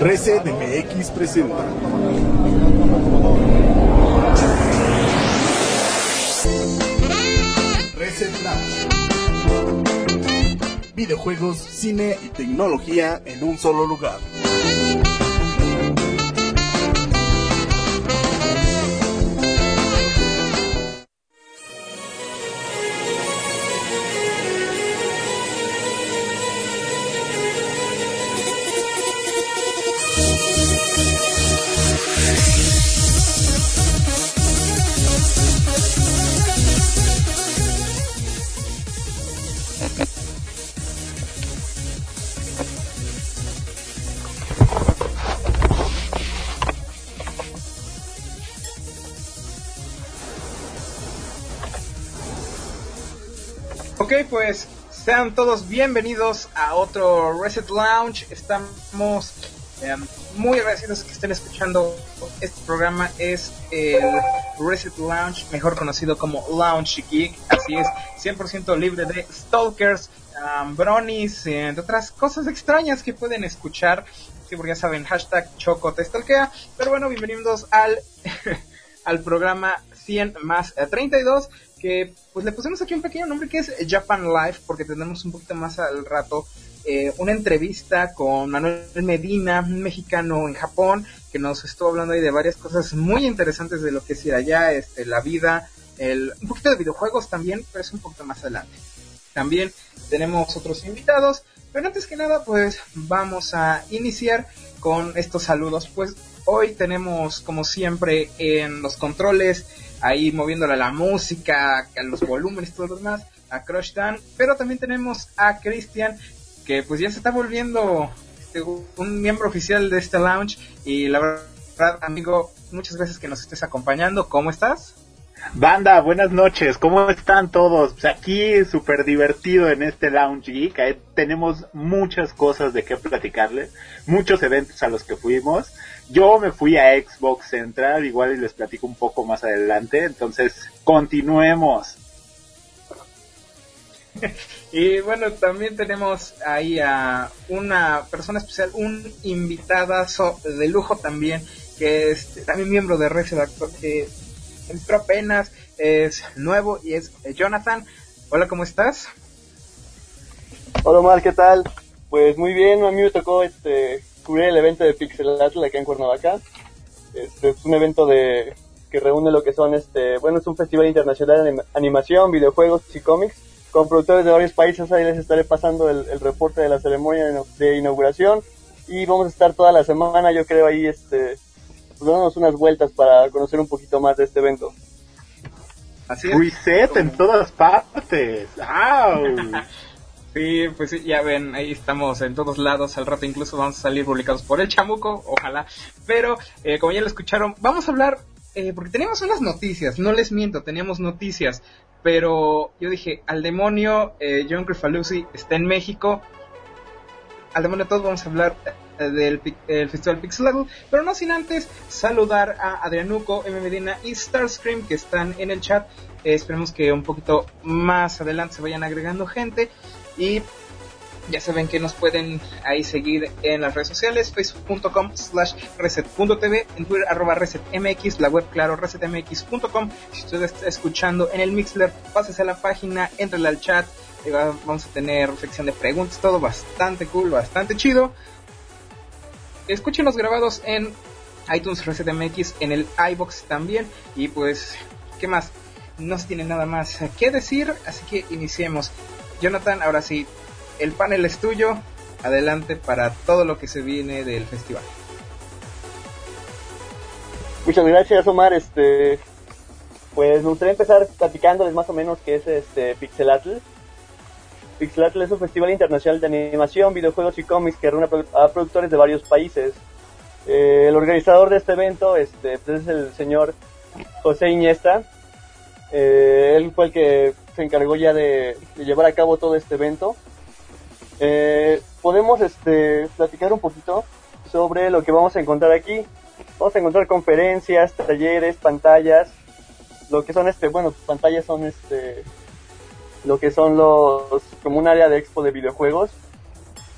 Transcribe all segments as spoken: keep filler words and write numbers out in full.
Reset M X presenta Reset Lounge. Videojuegos, cine y tecnología en un solo lugar. Ok, pues sean todos bienvenidos a otro Reset Lounge. Estamos eh, muy agradecidos que estén escuchando este programa. Es el Reset Lounge, mejor conocido como Lounge Geek. Así es, cien por ciento libre de stalkers, um, bronies, eh, entre otras cosas extrañas que pueden escuchar. Sí, porque ya saben, hashtag Choco te stalkea. Pero bueno, bienvenidos al, al programa cien más treinta y dos. Que pues le pusimos aquí un pequeño nombre que es Japan Live, porque tenemos un poquito más al rato eh, una entrevista con Manuel Medina, un mexicano en Japón, que nos estuvo hablando ahí de varias cosas muy interesantes de lo que es ir allá, este, la vida, el, un poquito de videojuegos también, pero es un poquito más adelante. También tenemos otros invitados, pero antes que nada pues vamos a iniciar con estos saludos. Pues hoy tenemos, como siempre, en los controles, ahí moviéndole a la música, a los volúmenes, todo lo demás, a Crush Dan, pero también tenemos a Cristian, que pues ya se está volviendo este, un miembro oficial de este lounge, y la verdad, amigo, muchas gracias que nos estés acompañando. ¿Cómo estás? Banda, buenas noches, ¿cómo están todos? Pues aquí súper divertido en este Lounge Geek, ahí tenemos muchas cosas de qué platicarles, muchos eventos a los que fuimos. Yo me fui a Xbox Central, igual y les platico un poco más adelante, entonces continuemos. Y bueno, también tenemos ahí a una persona especial, un invitadazo de lujo también, que es también miembro de Reset, actor que entró apenas, es nuevo, y es Jonathan. Hola, ¿cómo estás? Hola Omar, ¿qué tal? Pues muy bien, a mí me tocó este cubrir el evento de Pixelatl acá en Cuernavaca. Este es un evento de que reúne lo que son este, bueno, es un festival internacional de anima, animación, videojuegos y cómics con productores de varios países. Ahí les estaré pasando el, el reporte de la ceremonia de, de inauguración, y vamos a estar toda la semana, yo creo, ahí este pues dándonos unas vueltas para conocer un poquito más de este evento. Así es. Reset en todas partes. ¡Au! Sí, pues sí, ya ven, ahí estamos en todos lados. Al rato incluso vamos a salir publicados por el Chamuco, ojalá. Pero, eh, como ya lo escucharon, vamos a hablar, eh, porque teníamos unas noticias, no les miento, teníamos noticias. Pero yo dije, al demonio, eh, John Crifalusi está en México. Al demonio todos, vamos a hablar eh, del el Festival Pixelatl, pero no sin antes saludar a Adrianuco, M. Medina y Starscream, que están en el chat. Eh, esperemos que un poquito más adelante se vayan agregando gente. Y ya saben que nos pueden ahí seguir en las redes sociales, facebook punto com slash reset punto t v, en Twitter arroba resetmx, la web claro resetmx punto com. Si usted está escuchando en el Mixler, pásese a la página, éntrale al chat, y va, vamos a tener sección de preguntas, todo bastante cool, bastante chido. Escúchenos grabados en iTunes ResetMX, en el iVoox también, y pues, ¿qué más? No se tiene nada más que decir, así que iniciemos. Jonathan, ahora sí, el panel es tuyo, adelante para todo lo que se viene del festival. Muchas gracias, Omar. Este, pues me gustaría empezar platicándoles más o menos qué es este Pixelatl. Pixelatl es un festival internacional de animación, videojuegos y cómics que reúne a productores de varios países. Eh, el organizador de este evento este, pues es el señor José Iniesta. Eh, él fue el que se encargó ya de, de llevar a cabo todo este evento. Eh, podemos este, platicar un poquito sobre lo que vamos a encontrar aquí. Vamos a encontrar conferencias, talleres, pantallas. Lo que son este, bueno, pantallas son este, lo que son los, como un área de expo de videojuegos.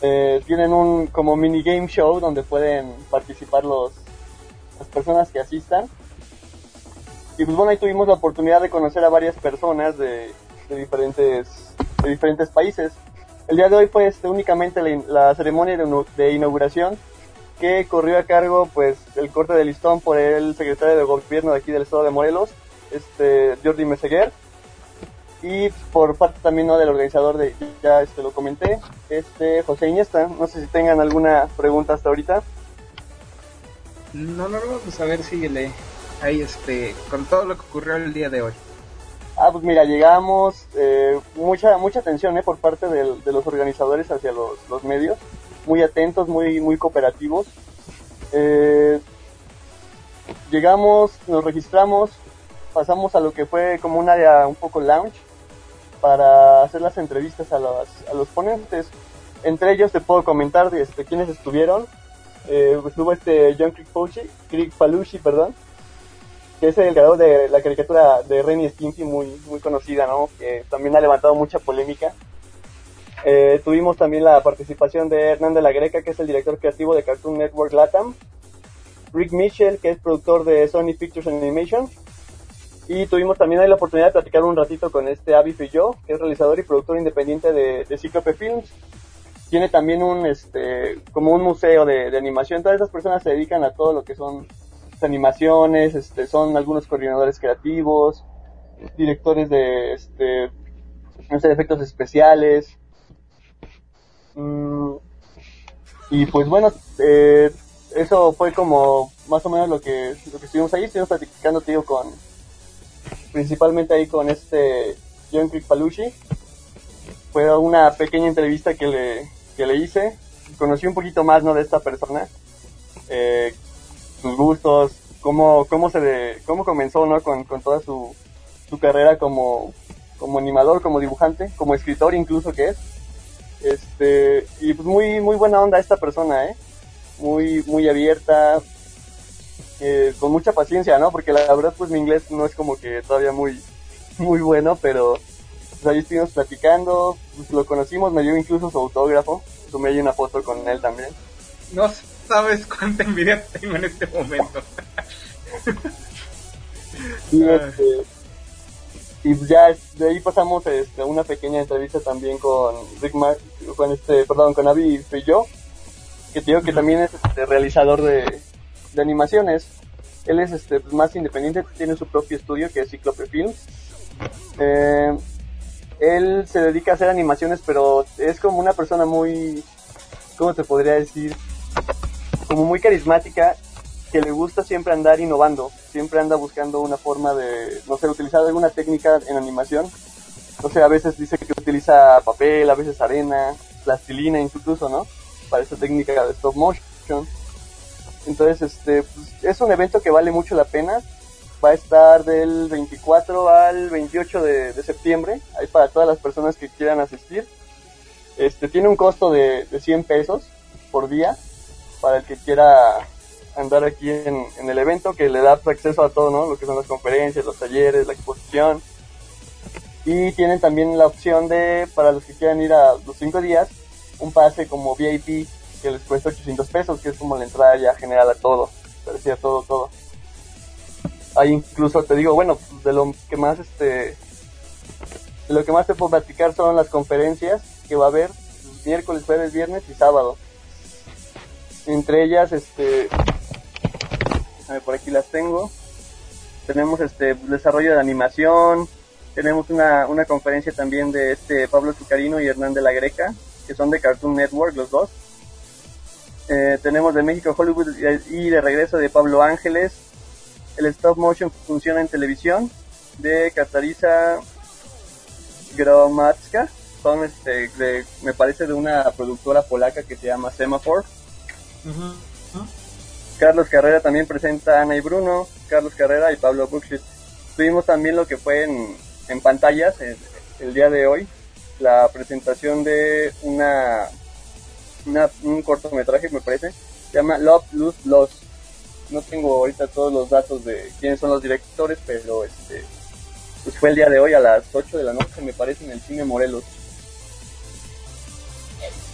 Eh, tienen un como mini game show donde pueden participar los las personas que asistan. Y pues bueno, ahí tuvimos la oportunidad de conocer a varias personas de, de diferentes de diferentes países. El día de hoy fue este, únicamente la, la ceremonia de, de inauguración, que corrió a cargo pues el corte de listón por el secretario de gobierno de aquí del estado de Morelos, este Jordi Meseguer, y por parte también, ¿no?, del organizador de, ya este lo comenté, este José Iniesta. No sé si tengan alguna pregunta hasta ahorita. No, no, no, pues a ver, síguele ahí este, con todo lo que ocurrió el día de hoy. Ah, pues mira, llegamos, eh, mucha mucha atención eh, por parte del, de los organizadores hacia los, los medios, muy atentos, muy muy cooperativos. Eh, llegamos, nos registramos, pasamos a lo que fue como un área un poco lounge para hacer las entrevistas a los, a los ponentes. Entre ellos te puedo comentar de este, quiénes estuvieron. Eh, estuvo este John Crick Crick Palucci, perdón, que es el creador de la caricatura de Ren y Stimpy, muy muy conocida, ¿no?, que también ha levantado mucha polémica. Eh, tuvimos también la participación de Hernán de la Greca, que es el director creativo de Cartoon Network Latam, Rick Mitchell, que es productor de Sony Pictures Animation, y tuvimos también ahí la oportunidad de platicar un ratito con este Avi Filló, que es realizador y productor independiente de, de Cíclope Films. Tiene también un este como un museo de, de animación. Todas esas personas se dedican a todo lo que son animaciones, este, son algunos coordinadores creativos, directores de este no sé, de efectos especiales. Mm, y pues bueno, eh, eso fue como más o menos lo que lo que estuvimos ahí. Estuvimos platicando, te digo, con principalmente ahí con este John Crick Palucci. Fue una pequeña entrevista que le que le hice. Conocí un poquito más, ¿no?, de esta persona, eh, sus gustos, cómo cómo se de, cómo comenzó, ¿no?, con, con toda su su carrera como como animador, como dibujante, como escritor incluso que es. Este, y pues muy muy buena onda esta persona, eh. Muy muy abierta, eh, con mucha paciencia, ¿no? Porque la verdad pues mi inglés no es como que todavía muy muy bueno, pero pues ahí estuvimos platicando, pues lo conocimos, me dio incluso su autógrafo, tomé ahí una foto con él también. No sabes cuánta envidia tengo en este momento. Y, este, y ya de ahí pasamos este, a una pequeña entrevista también con Rick Mar con este, perdón, con Avi Filló, que te digo que también es este, realizador de, de animaciones. Él es este pues, más independiente, tiene su propio estudio que es Cíclope Films. Eh, él se dedica a hacer animaciones, pero es como una persona muy, ¿cómo te podría decir? Como muy carismática, que le gusta siempre andar innovando, siempre anda buscando una forma de, no sé, utilizar alguna técnica en animación. No sé, a veces dice que utiliza papel, a veces arena, plastilina incluso, ¿no?, para esta técnica de stop motion. Entonces, este, pues, es un evento que vale mucho la pena. Va a estar del veinticuatro al veintiocho de, de septiembre, ahí para todas las personas que quieran asistir. Este, tiene un costo de, de cien pesos por día, para el que quiera andar aquí en, en el evento, que le da acceso a todo, ¿no?, lo que son las conferencias, los talleres, la exposición. Y tienen también la opción de, para los que quieran ir a los cinco días, un pase como V I P que les cuesta ochocientos pesos, que es como la entrada ya general a todo, parecía todo, todo. Ahí incluso te digo, bueno, de lo que más este, de lo que más te puedo platicar son las conferencias que va a haber miércoles, jueves, viernes y sábado. Entre ellas, este, a ver, por aquí las tengo. Tenemos este desarrollo de animación, tenemos una, una conferencia también de este Pablo Zucarino y Hernán de la Greca, que son de Cartoon Network los dos. Eh, tenemos de México Hollywood y de regreso de Pablo Ángeles. El stop motion funciona en televisión de Katarzyna Gromacka. Son este de, me parece de una productora polaca que se llama Semaphore. Uh-huh. Uh-huh. Carlos Carrera también presenta a Ana y Bruno, Carlos Carrera y Pablo Buxit. Tuvimos también lo que fue en, en pantallas el, el día de hoy, la presentación de una, una un cortometraje, me parece, se llama Love, Lose, Loss. No tengo ahorita todos los datos de quiénes son los directores, pero este pues fue el día de hoy a las ocho de la noche, me parece, en el Cine Morelos.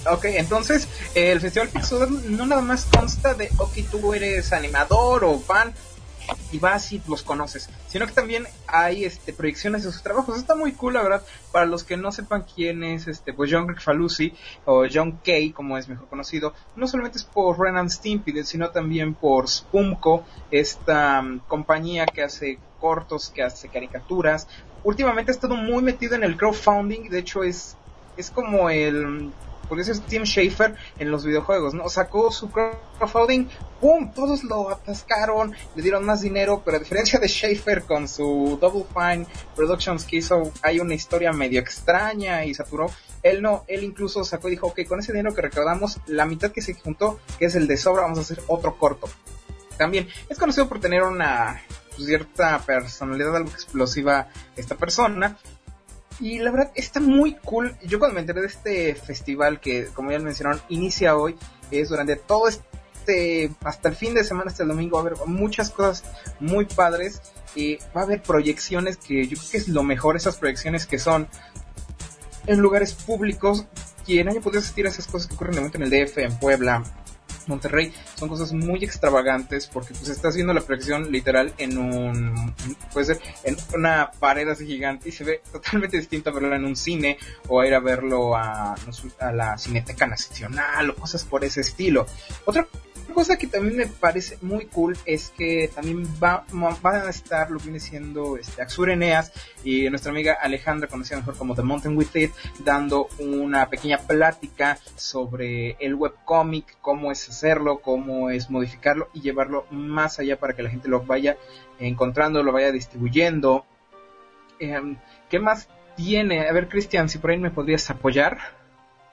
Ok, entonces eh, el Festival Pixel no nada más consta de, ok, tú eres animador o fan y vas y los conoces, sino que también hay este proyecciones de sus trabajos. Está muy cool, la verdad. Para los que no sepan quién es este pues John Falusi o John Kay, como es mejor conocido, no solamente es por Ren and Stimpy, sino también por Spumco, esta um, compañía que hace cortos, que hace caricaturas. Últimamente ha estado muy metido en el crowdfunding. De hecho es es como el, por eso es Tim Schafer en los videojuegos, ¿no? Sacó su crowdfunding, ¡pum! Todos lo atascaron, le dieron más dinero, pero a diferencia de Schafer con su Double Fine Productions que hizo, hay una historia medio extraña y saturó. Él no, él incluso sacó y dijo, ok, con ese dinero que recaudamos, la mitad que se juntó, que es el de sobra, vamos a hacer otro corto. También es conocido por tener una cierta personalidad algo explosiva esta persona. Y la verdad está muy cool. Yo cuando me enteré de este festival, que como ya mencionaron, inicia hoy, es durante todo este, hasta el fin de semana, hasta el domingo, va a haber muchas cosas muy padres. Eh, va a haber proyecciones que yo creo que es lo mejor, esas proyecciones que son en lugares públicos. Quien haya podido asistir a esas cosas que ocurren de momento en el D F, en Puebla, Monterrey, son cosas muy extravagantes porque pues estás viendo la proyección literal en un, puede ser en una pared así gigante y se ve totalmente distinto a verlo en un cine o a ir a verlo a, a la Cineteca Nacional o cosas por ese estilo. Otra cosa que también me parece muy cool es que también va, van a estar lo que viene siendo este, Axur Eneas y nuestra amiga Alejandra, conocida mejor como The Mountain With It, dando una pequeña plática sobre el webcomic, cómo es hacerlo, cómo es modificarlo y llevarlo más allá para que la gente lo vaya encontrando, lo vaya distribuyendo. Eh, ¿Qué más tiene? A ver, Cristian, si por ahí me podrías apoyar.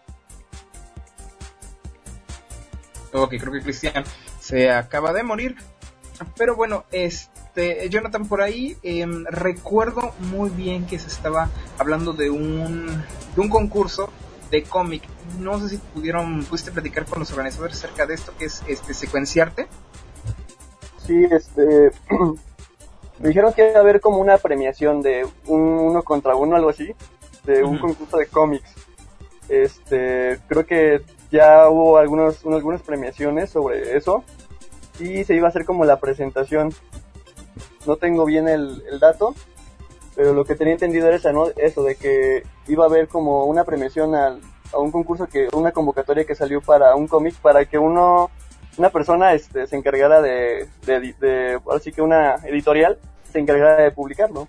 Ok, creo que Cristian se acaba de morir. Pero bueno, este Jonathan, por ahí eh, recuerdo muy bien que se estaba hablando de un de un concurso de cómic. No sé si pudieron pudiste platicar con los organizadores acerca de esto, que es este Secuenciarte. Sí, este me dijeron que iba a haber como una premiación de un uno contra uno, algo así, de un uh-huh. concurso de cómics. Este, creo que ya hubo algunos, algunas premiaciones sobre eso y se iba a hacer como la presentación. No tengo bien el, el dato, pero lo que tenía entendido era eso, ¿no? Eso de que iba a haber como una premiación al, a un concurso, que una convocatoria que salió para un cómic, para que uno una persona este se encargara de, de, de, de ahora sí que una editorial se encargara de publicarlo.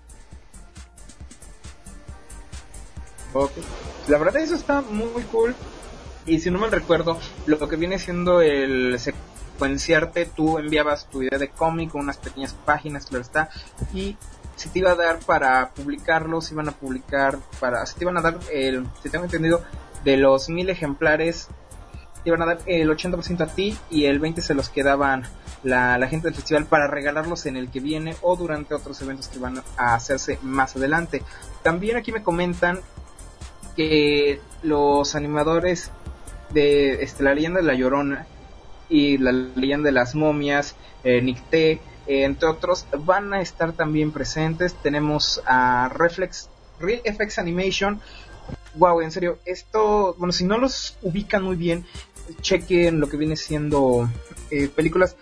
Okay. La verdad eso está muy cool. Y si no mal recuerdo, lo que viene siendo el Secuenciarte, tú enviabas tu idea de cómic, unas pequeñas páginas, claro está, y se te iba a dar para publicarlo, se iban a publicar, para, se te iban a dar, el, si tengo entendido, de los mil ejemplares, te iban a dar el ochenta por ciento a ti y el veinte por ciento se los quedaban la, la gente del festival para regalarlos en el que viene o durante otros eventos que van a hacerse más adelante. También aquí me comentan que los animadores de este, La Leyenda de la Llorona y La Leyenda de las Momias, eh, Nicté, eh, entre otros, van a estar también presentes. Tenemos a Reflex, Real F X Animation. Wow, en serio, esto, bueno, si no los ubican muy bien, chequen lo que viene siendo eh, películas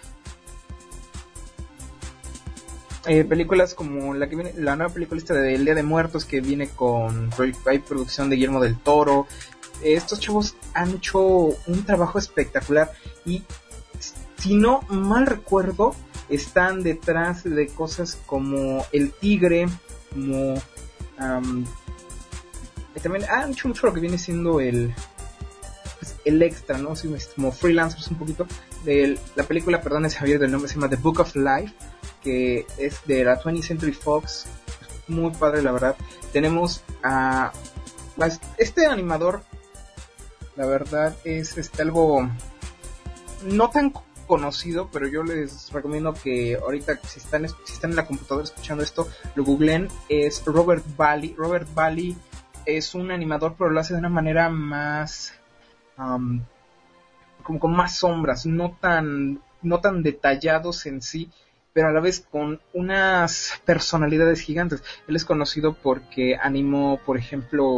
eh, películas como la que viene, la nueva película esta de El Día de Muertos, que viene con hay producción de Guillermo del Toro. Estos chavos han hecho un trabajo espectacular y, si no mal recuerdo, están detrás de cosas como El Tigre, como um, también han hecho mucho lo que viene siendo el pues, el extra, ¿no? Sí, como freelancers un poquito de la película, perdón, es Javier del nombre, se llama The Book of Life, que es de la twentieth Century Fox, muy padre la verdad. Tenemos a este animador, la verdad es este algo no tan conocido, pero yo les recomiendo que ahorita si están si están en la computadora escuchando esto, lo googleen. Es Robert Bally. Robert Bally es un animador, pero lo hace de una manera más um, como con más sombras, no tan no tan detallados en sí, pero a la vez con unas personalidades gigantes. Él es conocido porque animó, por ejemplo,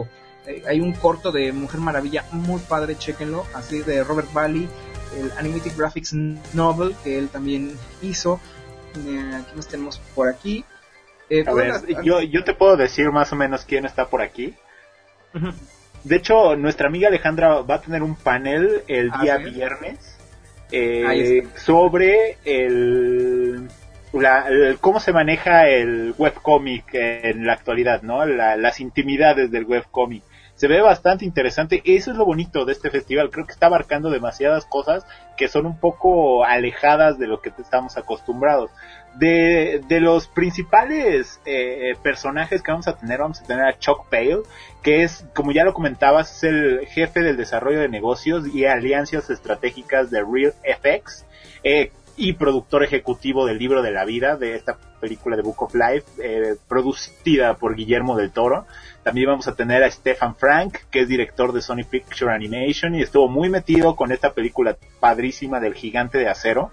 Eh, hay un corto de Mujer Maravilla muy padre, chéquenlo, así de Robert Valley, el Animated Graphics Novel que él también hizo. Eh, aquí nos tenemos por aquí. Eh, A ver, las... yo, yo te puedo decir más o menos quién está por aquí. Uh-huh. De hecho, nuestra amiga Alejandra va a tener un panel el día ¿sí? viernes eh, sobre el, la, el cómo se maneja el webcomic en la actualidad, ¿no? La, las intimidades del webcomic. Se ve bastante interesante. Eso es lo bonito de este festival. Creo que está abarcando demasiadas cosas que son un poco alejadas de lo que estamos acostumbrados. De, de los principales eh, personajes que vamos a tener, vamos a tener a Chuck Pale, que es, como ya lo comentabas, es el jefe del desarrollo de negocios y alianzas estratégicas de RealFX, eh, y productor ejecutivo del Libro de la Vida, de esta película de Book of Life, eh, producida por Guillermo del Toro. También vamos a tener a Stefan Frank, que es director de Sony Picture Animation y estuvo muy metido con esta película padrísima del Gigante de Acero.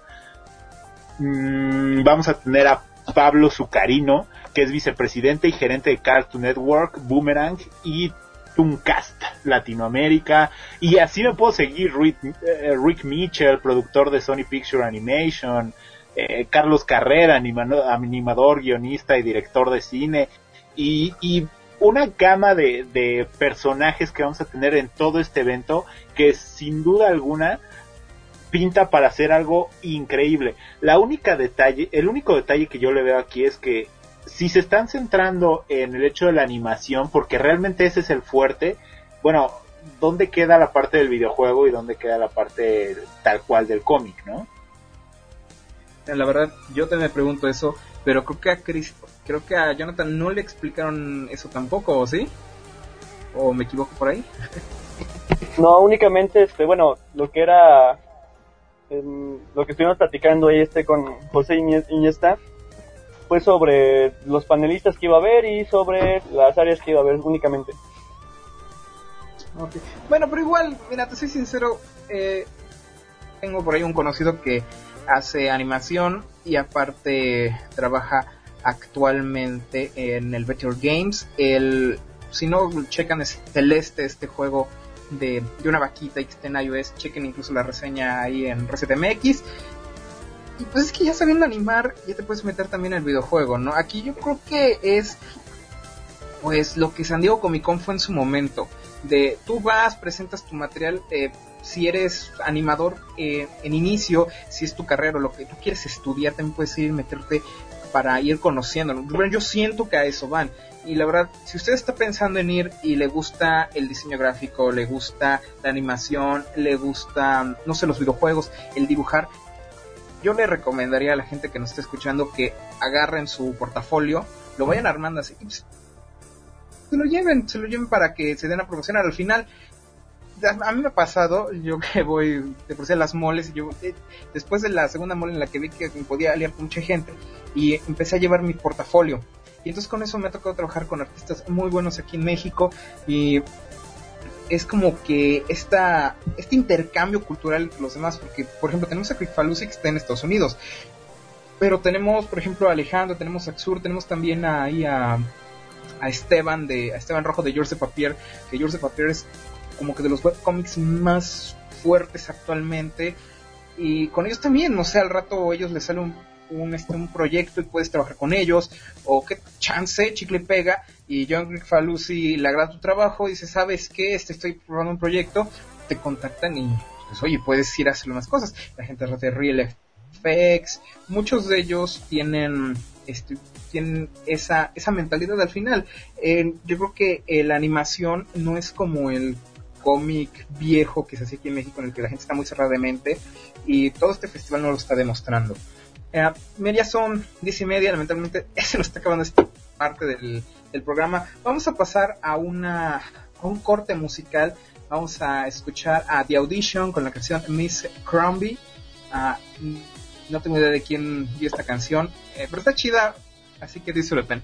Mm, vamos a tener a Pablo Zucarino, que es vicepresidente y gerente de Cartoon Network, Boomerang y Tooncast Latinoamérica, y así me puedo seguir. Rick, eh, Rick Mitchell, productor de Sony Picture Animation, eh, Carlos Carrera, animador, animador, guionista y director de cine, y, y una gama de, de personajes que vamos a tener en todo este evento, que sin duda alguna pinta para hacer algo increíble. La única detalle, el único detalle que yo le veo aquí es que si se están centrando en el hecho de la animación, porque realmente ese es el fuerte, bueno, ¿dónde queda la parte del videojuego y dónde queda la parte tal cual del cómic, no? La verdad, yo también me pregunto eso, pero creo que a Chris, creo que a Jonathan no le explicaron eso tampoco, ¿o sí? ¿O me equivoco por ahí? No, únicamente, este, bueno, lo que era, eh, lo que estuvimos platicando ahí este con José Iniesta, fue sobre los panelistas que iba a haber y sobre las áreas que iba a haber únicamente. Okay. Bueno, pero igual, mira, te soy sincero, eh, tengo por ahí un conocido que hace animación y aparte trabaja actualmente en el Better Games. El, si no checan, es Celeste, este juego de, de una vaquita y que está en iOS. Chequen incluso la reseña ahí en Reset M X. Y pues es que ya sabiendo animar, ya te puedes meter también en el videojuego, ¿no? Aquí yo creo que es pues lo que San Diego Comic Con fue en su momento. De tú vas, presentas tu material, eh, si eres animador eh, en inicio, si es tu carrera o lo que tú quieres estudiar, también puedes ir meterte para ir conociéndolo. Yo siento que a eso van. Y la verdad, si usted está pensando en ir y le gusta el diseño gráfico, le gusta la animación, le gusta, no sé, los videojuegos, el dibujar, yo le recomendaría a la gente que nos esté escuchando que agarren su portafolio, lo vayan armando así, y pues, se lo lleven, se lo lleven para que se den a promocionar. Al final, a mí me ha pasado, yo que voy de por sí a las moles, y yo eh, después de la segunda mole en la que vi que me podía aliar con mucha gente, y empecé a llevar mi portafolio, y entonces con eso me ha tocado trabajar con artistas muy buenos aquí en México, y es como que esta, este intercambio cultural entre los demás, porque por ejemplo tenemos a Crickfalusi que está en Estados Unidos, pero tenemos por ejemplo a Alejandro, tenemos a Xur, tenemos también ahí a, a Esteban de a Esteban Rojo de George de Papier, que George de Papier es como que de los webcomics más fuertes actualmente, y con ellos también, no sé, al rato ellos les sale un, un, este, un proyecto y puedes trabajar con ellos, o qué chance, chicle y pega, y John Crickfalusi le agrada tu trabajo, y dice, ¿sabes qué? Este, estoy probando un proyecto, te contactan y, pues, oye, puedes ir a hacer unas cosas. La gente de RealFX, muchos de ellos tienen, este, tienen esa, esa mentalidad al final. Eh, yo creo que eh, la animación no es como el cómic viejo que se hace aquí en México, en el que la gente está muy cerrada de mente, y todo este festival no lo está demostrando. Eh, ya son diez y media, lamentablemente se nos está acabando esta parte del, del programa. Vamos a pasar a una a un corte musical. Vamos a escuchar a The Audition con la canción Miss Crombie. Uh, no tengo idea de quién dio esta canción, eh, pero está chida, así que disfruten.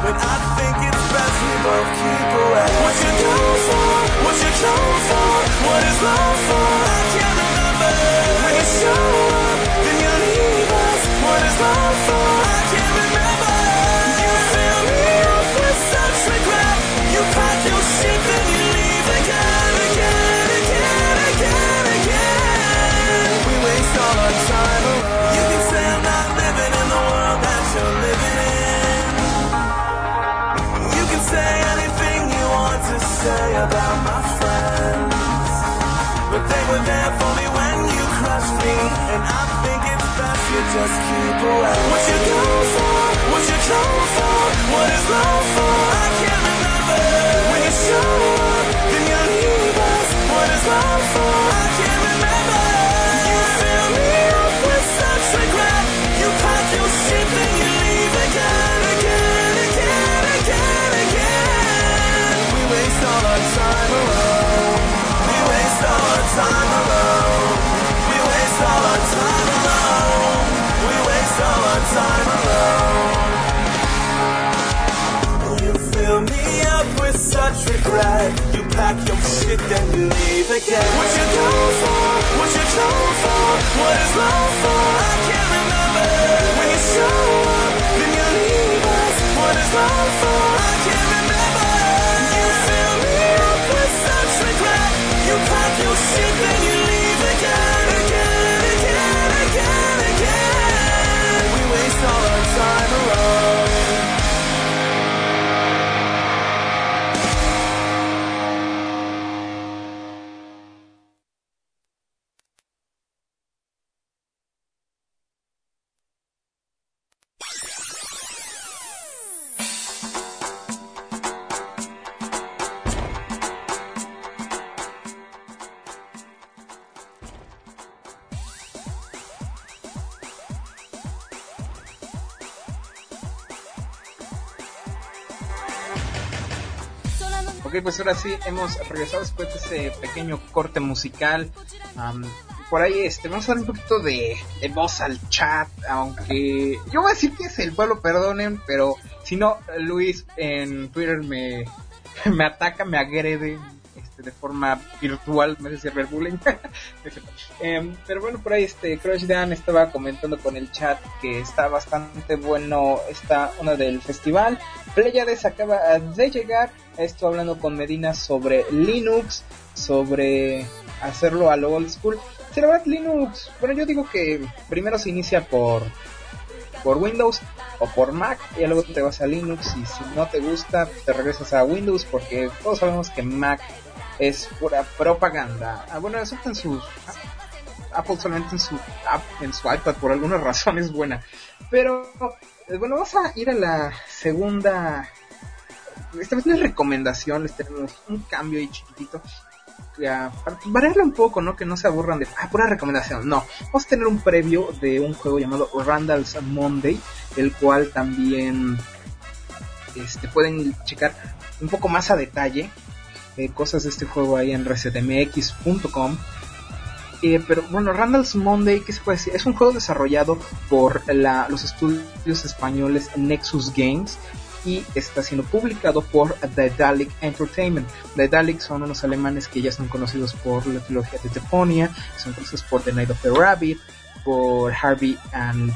when I think it's best we both keep away. What you do for, what you chose for, what is love for, I can't remember. When you show up, then you leave us, what is love for, I can't remember. You fill me up with such regret, you pack your shit then you leave again, again, again, again, again. We waste all our time alone. You can say I'm not living in the world that you're living in. You can say anything you want to say about my friends, but they were there for me when you crushed me, and I think it's best you just keep away. What you go for, what you chose for, what is love for, I can't remember. When you show up, then you leave us, what is love for, I can't remember. You fill me up with such regret, you pack your shit then you leave again, again, again, again, again. We waste all our time alone. We waste all our time alone. We waste all our time alone. We waste all our time alone. You fill me up with such regret, you pack your shit then you leave again. What you go for, what you chose for, what is love for, I can't remember. When you show up, then you leave us, what is love for, I can't remember. You fill me up with such regret, you pack your shit then you leave again, again, again, again, again. We waste all our time alone. Ok, pues ahora sí hemos regresado después de ese pequeño corte musical. Um, por ahí este, vamos a dar un poquito de, de voz al chat, aunque yo voy a decir que es el pueblo, perdonen, pero si no, Luis en Twitter me, me ataca, me agrede este, de forma virtual, me hace cyberbullying. eh, pero bueno, por ahí este Crush Dan estaba comentando con el chat que está bastante bueno esta una del festival. Pleiades acaba de llegar. Estoy hablando con Medina sobre Linux, sobre hacerlo a lo old school. Si la verdad Linux, bueno, yo digo que primero se inicia por por Windows o por Mac y luego te vas a Linux, y si no te gusta te regresas a Windows, porque todos sabemos que Mac es pura propaganda. Ah, bueno, eso en sus Apple solamente en su app, en su iPad por alguna razón es buena. Pero bueno, vamos a ir a la segunda. Esta vez no es recomendación, les tenemos un cambio ahí chiquitito. Ya, para variarle un poco, ¿no? Que no se aburran de, ah, pura recomendación. No, vamos a tener un previo de un juego llamado Randall's Monday, el cual también este, pueden checar un poco más a detalle eh, cosas de este juego ahí en reset m x punto com. Eh, pero bueno, Randall's Monday, ¿qué se puede decir? Es un juego desarrollado por la, los estudios españoles Nexus Games y está siendo publicado por Daedalic Entertainment. Daedalic son unos alemanes que ya son conocidos por la trilogía de Deponia, son conocidos por The Night of the Rabbit, por Harvey and...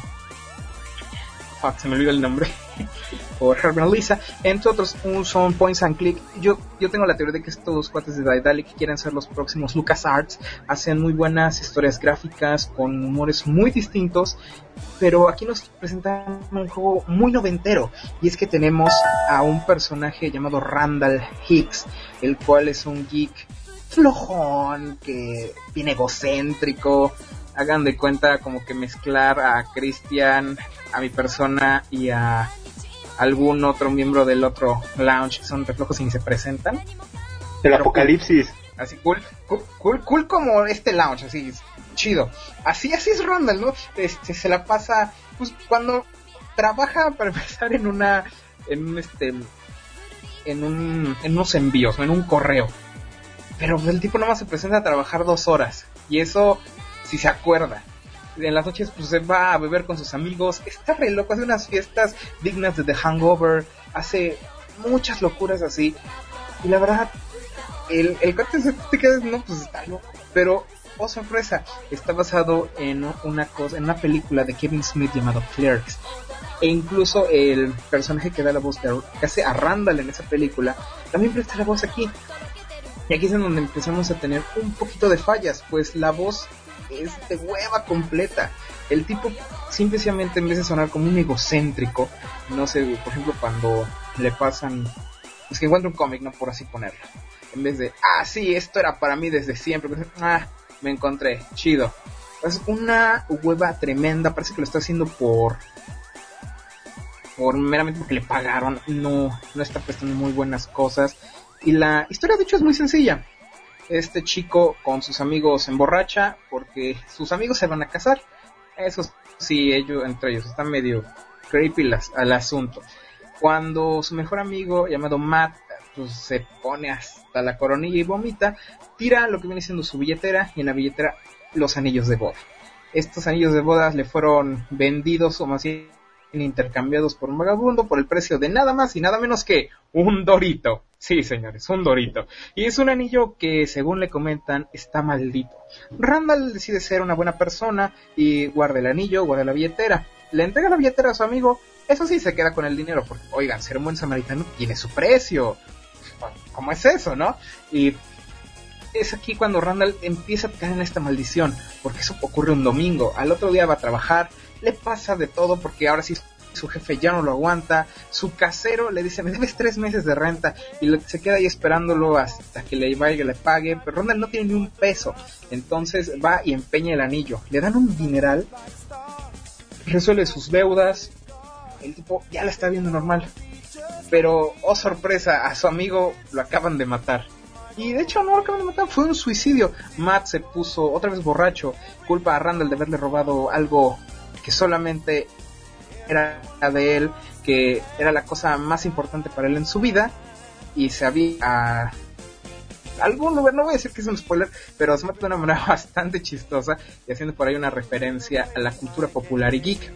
Fuck, se me olvidó el nombre. Por Harvey and Lisa, entre otros. Un son Points and Click. Yo, yo tengo la teoría de que estos dos cuates de Daedalic quieren ser los próximos LucasArts. Hacen muy buenas historias gráficas con humores muy distintos, pero aquí nos presentan un juego muy noventero, y es que tenemos a un personaje llamado Randall Hicks, el cual es un geek flojón, que bien egocéntrico. Hagan de cuenta como que mezclar a Christian, a mi persona y a algún otro miembro del otro lounge, son reflejos y ni se presentan. El Pero apocalipsis. Cool, así cool, cool, cool, cool como este lounge, así chido. Así, así es Randall, ¿no? Este, se la pasa, pues cuando trabaja para empezar en una, en un este, en un, en unos envíos, ¿no? En un correo. Pero el tipo nomás se presenta a trabajar dos horas, y eso si se acuerda. en las noches pues se va a beber con sus amigos, está re loco, hace unas fiestas dignas de The Hangover, hace muchas locuras así, y la verdad, el, el corte se te queda, no, pues está loco, pero, oh sorpresa, está basado en una cosa, en una película de Kevin Smith llamado Clerks, e incluso el personaje que da la voz, de, que hace a Randall en esa película, también presta la voz aquí, y aquí es en donde empezamos a tener un poquito de fallas, pues la voz es de hueva completa. El tipo simplemente en vez de sonar como un egocéntrico, no sé, por ejemplo cuando le pasan, es que encuentra un cómic, no por así ponerlo, en vez de, ah sí, esto era para mí desde siempre, pues, ah, me encontré, chido. Es una hueva tremenda, parece que lo está haciendo por, por meramente porque le pagaron, no, no está prestando muy buenas cosas. Y la historia de hecho es muy sencilla. Este chico con sus amigos se emborracha porque sus amigos se van a casar. Eso sí, ellos, entre ellos, está medio creepy las, al asunto. Cuando su mejor amigo, llamado Matt, pues se pone hasta la coronilla y vomita, tira lo que viene siendo su billetera, y en la billetera los anillos de boda. Estos anillos de bodas le fueron vendidos, o más bien intercambiados por un vagabundo, por el precio de nada más y nada menos que un dorito. Sí, señores, un dorito. Y es un anillo que, según le comentan, está maldito. Randall decide ser una buena persona y guarda el anillo, guarda la billetera. Le entrega la billetera a su amigo. Eso sí, se queda con el dinero, porque, oigan, ser un buen samaritano tiene su precio. ¿Cómo es eso, no? Y es aquí cuando Randall empieza a caer en esta maldición, porque eso ocurre un domingo. Al otro día va a trabajar, le pasa de todo, porque ahora sí su jefe ya no lo aguanta, su casero le dice, me debes tres meses de renta, y lo, se queda ahí esperándolo hasta que le vaya y le pague, pero Randall no tiene ni un peso, entonces va y empeña el anillo, le dan un dineral, resuelve sus deudas, el tipo ya la está viendo normal, pero, oh sorpresa, a su amigo lo acaban de matar. Y de hecho no lo acaban de matar, fue un suicidio. Matt se puso otra vez borracho, culpa a Randall de haberle robado algo que solamente era de él, que era la cosa más importante para él en su vida, y se había algún lugar, no voy a decir que es un spoiler, pero se mata de una manera bastante chistosa y haciendo por ahí una referencia a la cultura popular y geek.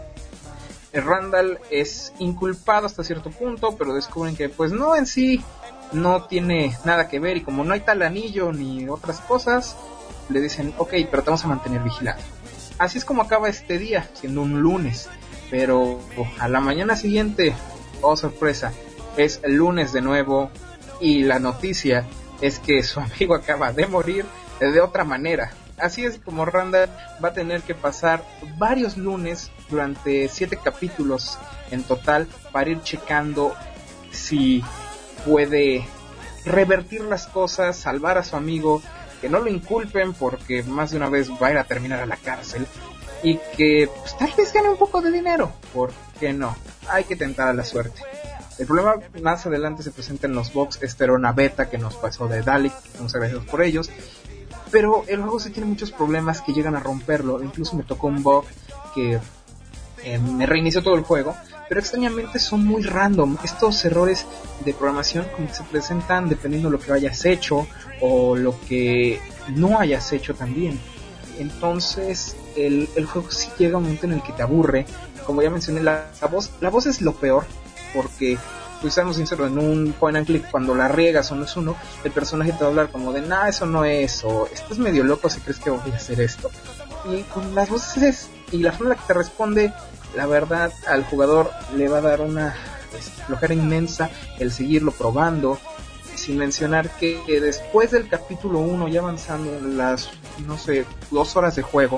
Randall es inculpado hasta cierto punto, pero descubren que pues no, en sí no tiene nada que ver, y como no hay tal anillo ni otras cosas, le dicen, ok, pero te vamos a mantener vigilado. Así es como acaba este día, siendo un lunes, pero a la mañana siguiente, oh sorpresa, es el lunes de nuevo, y la noticia es que su amigo acaba de morir de otra manera. Así es como Randall va a tener que pasar varios lunes durante siete capítulos en total para ir checando si puede revertir las cosas, salvar a su amigo, que no lo inculpen porque más de una vez va a ir a terminar a la cárcel, y que pues, tal vez gane un poco de dinero, ¿por qué no? Hay que tentar a la suerte. El problema más adelante se presenta en los box. Esta era una beta que nos pasó de Dalek, estamos agradecidos por ellos, pero el juego sí tiene muchos problemas que llegan a romperlo. Incluso me tocó un bug que eh, me reinició todo el juego, pero extrañamente son muy random. Estos errores de programación como que se presentan dependiendo de lo que hayas hecho o lo que no hayas hecho también. Entonces el, el juego sí llega a un momento en el que te aburre. Como ya mencioné, la, la voz la voz es lo peor, porque pues seamos sinceros, en un point and click cuando la riegas o no es uno, el personaje te va a hablar como de, nah, eso no es, o estás medio loco si crees que voy a hacer esto. Y con las voces y la forma en la que te responde, la verdad al jugador le va a dar una pues, flojera inmensa el seguirlo probando, sin mencionar que, que después del capítulo uno, ya avanzando en las, no sé, dos horas de juego,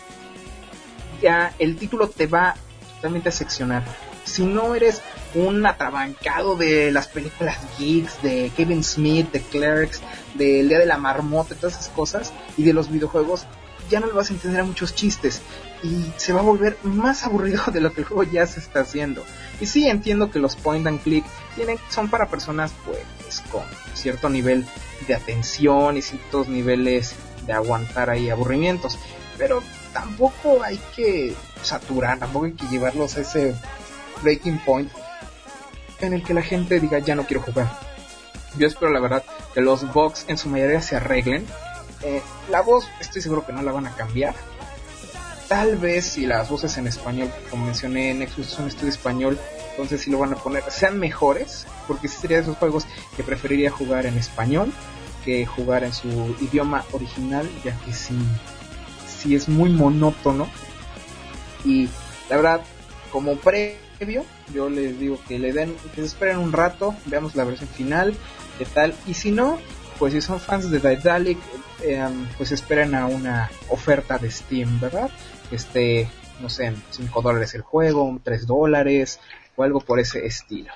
ya el título te va totalmente a seccionar. Si no eres un atrabancado de las películas geeks, de Kevin Smith, de Clerks, del Día de la Marmota, todas esas cosas, y de los videojuegos, ya no le vas a entender a muchos chistes, y se va a volver más aburrido de lo que el juego ya se está haciendo. Y sí, entiendo que los point and click tienen, son para personas pues con cierto nivel de atención y ciertos niveles de aguantar ahí aburrimientos, pero tampoco hay que saturar, tampoco hay que llevarlos a ese breaking point en el que la gente diga ya no quiero jugar. Yo espero la verdad que los bugs en su mayoría se arreglen. Eh, la voz estoy seguro que no la van a cambiar. tal vez si las voces en español, como mencioné, Nexus es un estudio español, entonces si lo van a poner, sean mejores, porque sí sería de esos juegos que preferiría jugar en español que jugar en su idioma original, ya que sí, sí es muy monótono. Y la verdad, como previo, yo les digo que le den, que se esperen un rato, veamos la versión final, qué tal, y si no, pues si son fans de Daedalic, eh, pues esperen a una oferta de Steam, ¿verdad? Que esté, no sé, en cinco dólares el juego, tres dólares, o algo por ese estilo.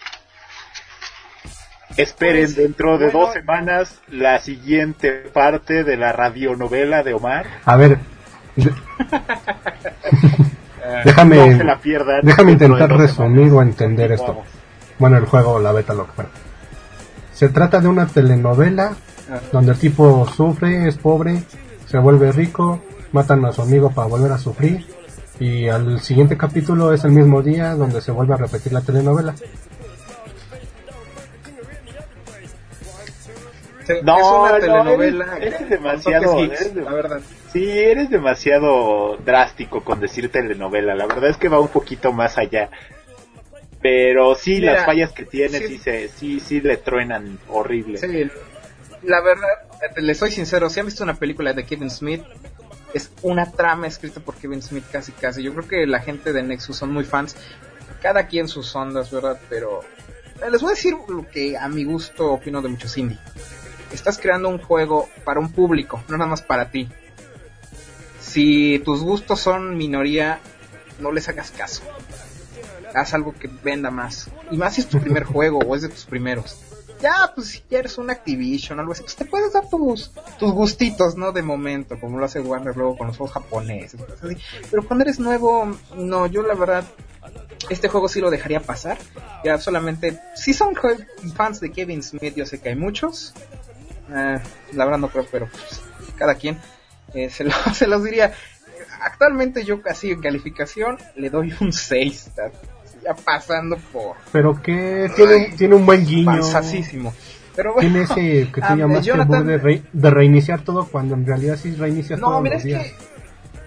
Esperen Pues, dentro de bueno, dos semanas la siguiente parte de la radionovela de Omar. A ver, de- eh, déjame, No se la pierdan. déjame dentro de intentar dos resumir semanas. o entender esto. Continuamos. Bueno, el juego, la beta, lo que fuera. Se trata de una telenovela ah, donde el tipo sufre, es pobre, se vuelve rico, matan a su amigo para volver a sufrir, y al siguiente capítulo es el mismo día donde se vuelve a repetir la telenovela. se- No, es una no, telenovela. eres- eres con demasiado, toques geeks, eres de- la verdad. Sí, eres demasiado drástico con decir telenovela. La verdad es que va un poquito más allá. Pero sí, Mira, las fallas que tiene sí. sí, se, sí, sí le truenan horrible. Sí, la verdad, les soy sincero, si han visto una película de Kevin Smith, es una trama escrita por Kevin Smith casi casi. Yo creo que la gente de Nexus son muy fans, cada quien sus ondas, ¿verdad? Pero eh, les voy a decir lo que a mi gusto opino de muchos indie. Estás creando un juego para un público, no nada más para ti. Si tus gustos son minoría, no les hagas caso. Haz algo que venda más. Y más si es tu primer juego o es de tus primeros. Ya, pues si quieres un Activision o algo así, pues te puedes dar tus, tus gustitos, ¿no? De momento, como lo hace Warner luego con los juegos japoneses. Cosas así. Pero cuando eres nuevo, no, yo la verdad, este juego sí lo dejaría pasar. Ya solamente, si son jue- fans de Kevin Smith, yo sé que hay muchos. Eh, la verdad no creo, pero pues, cada quien. Eh, se, lo, se los diría. Actualmente yo casi en calificación le doy un seis. Ya pasando por Pero que tiene, tiene un buen guiño. panzacísimo. Pero bueno, Tiene ese que tú ah, llamaste Jonathan- bug de, re- de reiniciar todo cuando en realidad sí reinicias no, todos mira, los es días. que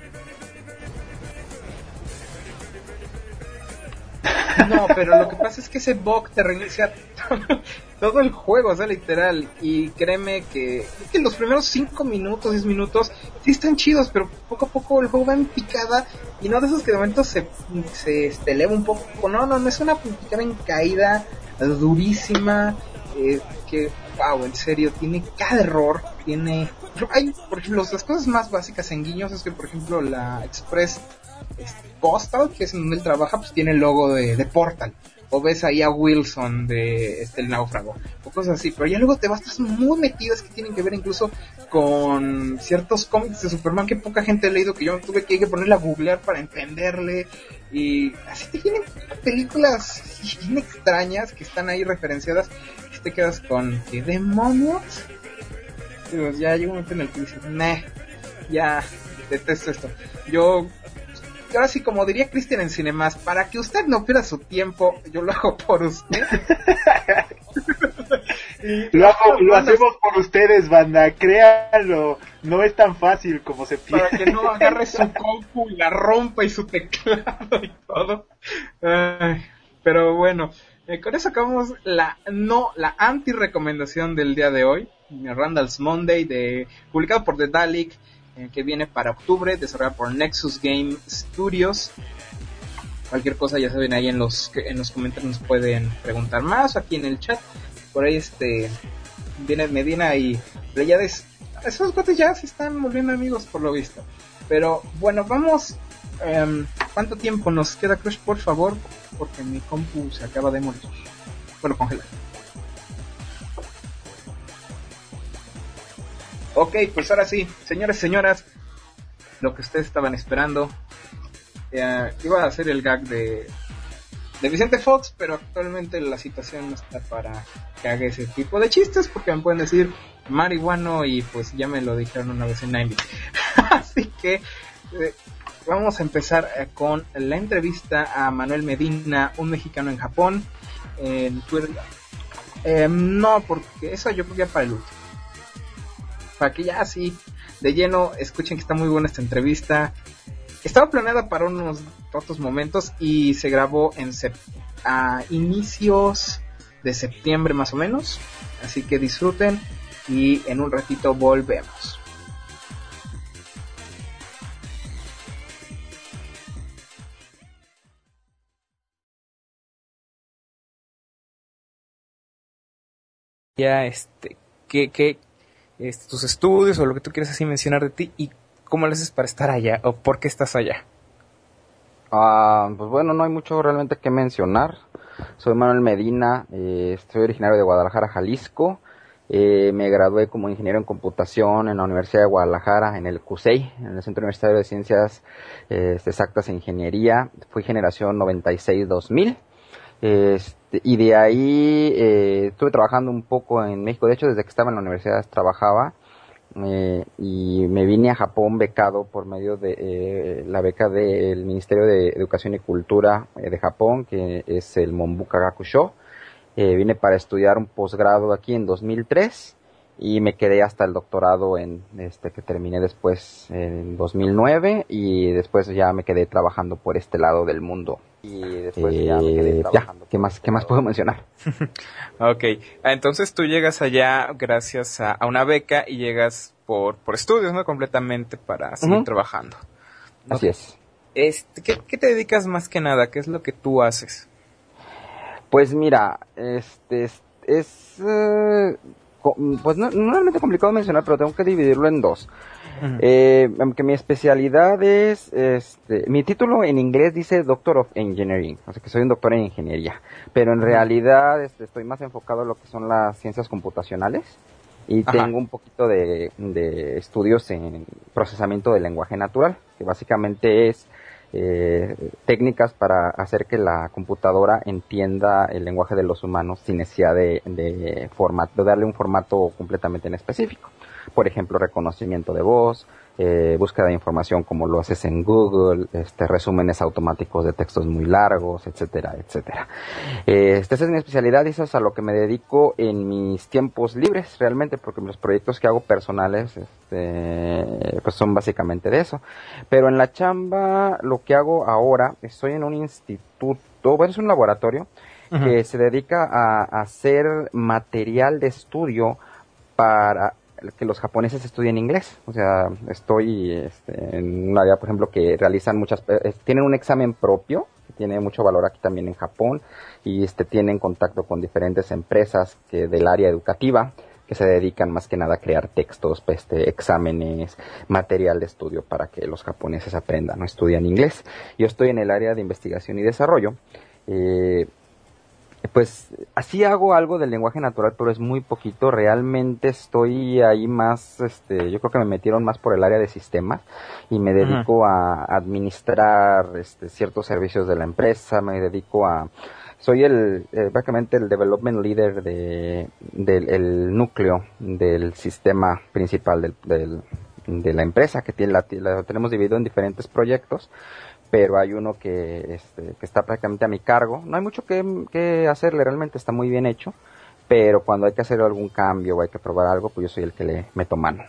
no, pero lo que pasa es que ese bug te reinicia todo, todo el juego, o sea, literal. Y créeme que, que los primeros cinco minutos, diez minutos, sí están chidos, pero poco a poco el juego va en picada. Y no de esos que de momento se, se este, eleva un poco. No, no, no es una picada en caída durísima. Eh, que, wow, en serio, tiene cada error. Tiene. Hay, por ejemplo, las cosas más básicas en guiños es que, por ejemplo, la Express. Este, Postal, que es en donde él trabaja, pues tiene el logo de, de Portal. O ves ahí a Wilson de este el náufrago, o cosas así. Pero ya luego te vas, estás muy metido, es que tienen que ver incluso con ciertos cómics de Superman que poca gente ha leído, que yo tuve que, que ponerle a googlear para entenderle. Y así te vienen películas bien extrañas que están ahí referenciadas. Y te quedas con, ¿qué demonios? Digo, ya llega un momento en el que dices, meh, ya detesto esto. Yo ahora sí, como diría Cristian en Cinemas, para que usted no pierda su tiempo, yo lo hago por usted. Lo, hago- lo hacemos por ustedes, banda, créanlo, no es tan fácil como se Para piensa. que no agarre su compu y la rompa y su teclado y todo. Ay, pero bueno, eh, con eso acabamos la no, la anti recomendación del día de hoy, Randall's Monday, de publicado por Daedalic, eh, que viene para octubre, desarrollado por Nexus Game Studios. Cualquier cosa ya saben, ahí en los en los comentarios nos pueden preguntar más, o aquí en el chat. Por ahí este viene Medina y Pleiades. Esos cuates ya se están volviendo amigos por lo visto. Pero bueno, vamos. Um, ¿Cuánto tiempo nos queda, Crush, por favor? Porque mi compu se acaba de morir. Bueno, congelar. Ok, pues ahora sí, señores, señoras, lo que ustedes estaban esperando. Eh, iba a hacer el gag de, de Vicente Fox, pero actualmente la situación no está para que haga ese tipo de chistes, porque me pueden decir marihuano y pues ya me lo dijeron una vez en noventa. Así que eh, vamos a empezar eh, con la entrevista a Manuel Medina, un mexicano en Japón, en Twitter. Eh, no, porque eso yo creo que ya para el último. Para que ya así de lleno escuchen que está muy buena esta entrevista. estaba planeada para unos otros momentos y se grabó en sep- a inicios de septiembre más o menos, así que disfruten y en un ratito volvemos. Ya, este, ¿qué, qué, este, tus estudios o lo que tú quieras así mencionar de ti y cómo lo haces para estar allá o por qué estás allá? Ah, pues bueno, no hay mucho realmente que mencionar. Soy Manuel Medina, eh, soy originario de Guadalajara, Jalisco. Eh, me gradué como ingeniero en computación en la Universidad de Guadalajara, en el C U S E I, en el Centro Universitario de Ciencias eh, Exactas e Ingeniería. Fui generación noventa y seis dos mil. Este, y de ahí eh, estuve trabajando un poco en México. De hecho, desde que estaba en la universidad trabajaba. Eh, y me vine a Japón becado por medio de eh, la beca del Ministerio de Educación y Cultura eh, de Japón, que es el Monbuka Gakusho. Eh, vine para estudiar un posgrado aquí en dos mil tres y me quedé hasta el doctorado en este que terminé después en dos mil nueve, y después ya me quedé trabajando por este lado del mundo. Y después eh, ya me quedé trabajando. Ya, ¿qué más qué más puedo mencionar? Ok, entonces tú llegas allá gracias a, a una beca y llegas por por estudios, ¿no? Completamente para seguir uh-huh. trabajando. Así okay. es. Este, ¿qué, ¿Qué te dedicas más que nada? ¿Qué es lo que tú haces? Pues mira, este es, es eh, pues no, no realmente complicado mencionar, pero tengo que dividirlo en dos. Uh-huh. Eh, aunque mi especialidad es, este, mi título en inglés dice Doctor of Engineering, o sea que soy un doctor en ingeniería, pero en uh-huh. realidad este, estoy más enfocado en lo que son las ciencias computacionales y Ajá. tengo un poquito de, de estudios en procesamiento del lenguaje natural, que básicamente es Eh, técnicas para hacer que la computadora entienda el lenguaje de los humanos sin necesidad de, de, formato, de darle un formato completamente en específico. Por ejemplo, reconocimiento de voz, eh, búsqueda de información como lo haces en Google, este, resúmenes automáticos de textos muy largos, etcétera, etcétera. Eh, esta es mi especialidad y eso es a lo que me dedico en mis tiempos libres realmente, porque los proyectos que hago personales este, pues son básicamente de eso. Pero en la chamba, lo que hago ahora, estoy en un instituto, bueno, es un laboratorio uh-huh. que se dedica a, a hacer material de estudio para que los japoneses estudien inglés. O sea, estoy este, en un área, por ejemplo, que realizan muchas, eh, tienen un examen propio, que tiene mucho valor aquí también en Japón, y este tienen contacto con diferentes empresas que del área educativa, que se dedican más que nada a crear textos, este, exámenes, material de estudio para que los japoneses aprendan o estudian inglés. Yo estoy en el área de investigación y desarrollo. Eh, Pues así hago algo del lenguaje natural, pero es muy poquito. Realmente estoy ahí más, este, yo creo que me metieron más por el área de sistemas y me dedico uh-huh. a administrar este, ciertos servicios de la empresa. Me dedico a, soy el, eh, básicamente el development leader de, del el núcleo del sistema principal del, del, de la empresa, que tiene la, la tenemos dividido en diferentes proyectos. Pero hay uno que, este, que está prácticamente a mi cargo. No hay mucho que, que hacerle, realmente está muy bien hecho, pero cuando hay que hacer algún cambio o hay que probar algo, pues yo soy el que le meto mano.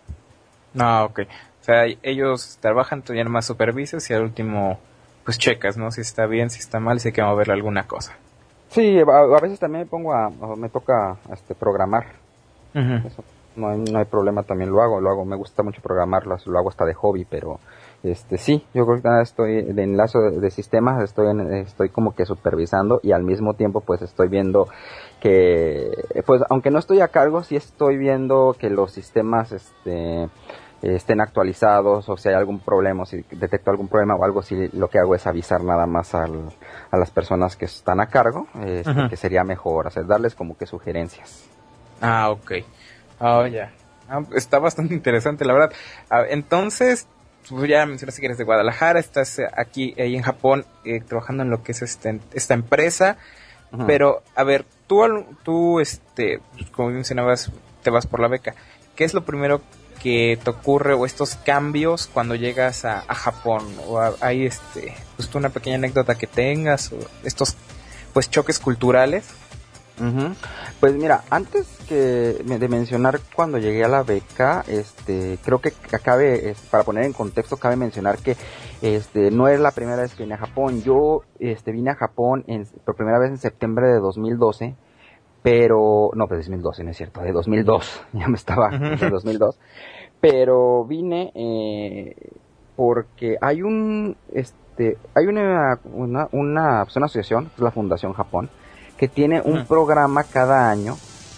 Ah, ok. O sea, ellos trabajan, tú ya nomás supervisas y al último, pues checas, ¿no? Si está bien, si está mal, si hay que moverle alguna cosa. Sí, a, a veces también me pongo a, me toca este, programar. Uh-huh. Eso, no hay, no hay problema, también lo hago, lo hago, me gusta mucho programarlo, lo hago hasta de hobby, pero este sí, yo creo que nada, estoy de enlace de, de sistemas, estoy en, estoy como que supervisando y al mismo tiempo pues estoy viendo que, pues aunque no estoy a cargo, sí estoy viendo que los sistemas este estén actualizados, o si hay algún problema, o si detecto algún problema o algo, sí lo que hago es avisar nada más al, a las personas que están a cargo, este, uh-huh. que sería mejor, hacer, darles como que sugerencias. Ah, ok. Oh, ya. Yeah. Ah, está bastante interesante, la verdad. Ah, entonces, tú ya mencionaste que eres de Guadalajara, estás aquí ahí en Japón eh, trabajando en lo que es este, esta empresa, uh-huh. pero a ver, tú, tú este, como mencionabas, te vas por la beca. ¿Qué es lo primero que te ocurre o estos cambios cuando llegas a, a Japón? ¿O a, hay este, pues tú una pequeña anécdota que tengas o estos pues choques culturales? Uh-huh. Pues mira, antes que de mencionar cuando llegué a la beca, este, creo que cabe, es, para poner en contexto, cabe mencionar que este, no es la primera vez que vine a Japón. Yo este, vine a Japón en, por primera vez en septiembre de dos mil doce, pero, no, pues dos mil doce, no es cierto, de dos mil dos, ya me estaba, uh-huh. de dos mil dos, pero vine eh, porque hay un, este, hay una, una, una, pues una asociación, que es la Fundación Japón, que tiene un uh-huh. programa cada año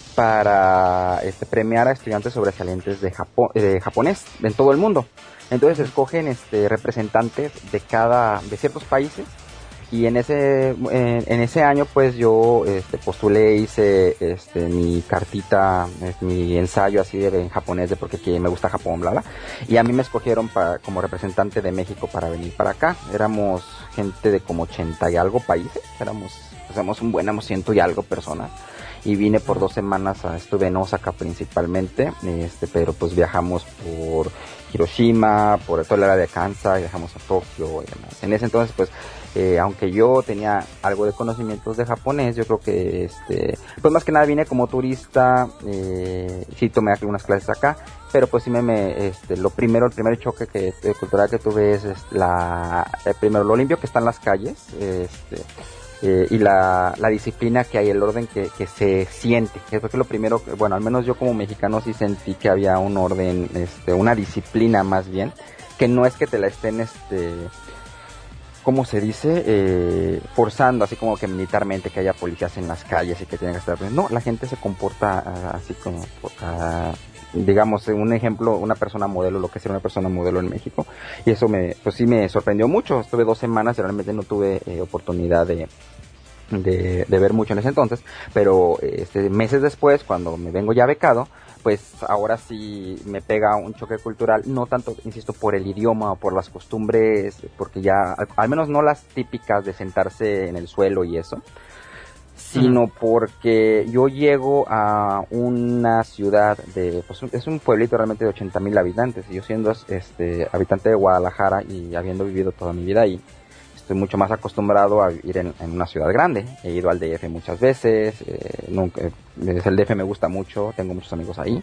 para este, premiar a estudiantes sobresalientes de, Japón, de japonés en todo el mundo. Entonces escogen este, representantes de cada de ciertos países y en ese en, en ese año pues yo este, postulé, hice este, mi cartita, este, mi ensayo así de, en japonés de porque me gusta Japón, bla bla, y a mí me escogieron para, como representante de México para venir para acá. Éramos gente de como ochenta y algo países, éramos Hacemos un buen ciento y algo personas y vine por dos semanas, a, estuve en Osaka principalmente, este, pero pues viajamos por Hiroshima, por toda la área de Kansai, viajamos a Tokio y demás. En ese entonces pues eh, aunque yo tenía algo de conocimientos de japonés, yo creo que este, pues más que nada vine como turista, eh, sí tomé algunas clases acá, pero pues sí me, me este, lo primero, el primer choque que, eh, cultural que tuve es, es la, eh, primero lo limpio que está en las calles, este, Eh, y la, la disciplina que hay, el orden que, que se siente, que es lo primero, bueno, al menos yo como mexicano sí sentí que había un orden, este, una disciplina más bien, que no es que te la estén, este, ¿cómo se dice? Eh, forzando, así como que militarmente, que haya policías en las calles y que tienen que estar, no, la gente se comporta uh, así como, uh, digamos, un ejemplo, una persona modelo, lo que es una persona modelo en México, y eso me, pues sí me sorprendió mucho. Estuve dos semanas y realmente no tuve eh, oportunidad de, de, de ver mucho en ese entonces, pero este, meses después, cuando me vengo ya becado, pues ahora sí me pega un choque cultural, no tanto, insisto, por el idioma o por las costumbres, porque ya, al, al menos no las típicas de sentarse en el suelo y eso, sino porque yo llego a una ciudad de, pues es un pueblito realmente de ochenta mil habitantes, y yo siendo este habitante de Guadalajara y habiendo vivido toda mi vida ahí, estoy mucho más acostumbrado a vivir en, en una ciudad grande. He ido al D F muchas veces, eh, nunca, el D F me gusta mucho, tengo muchos amigos ahí,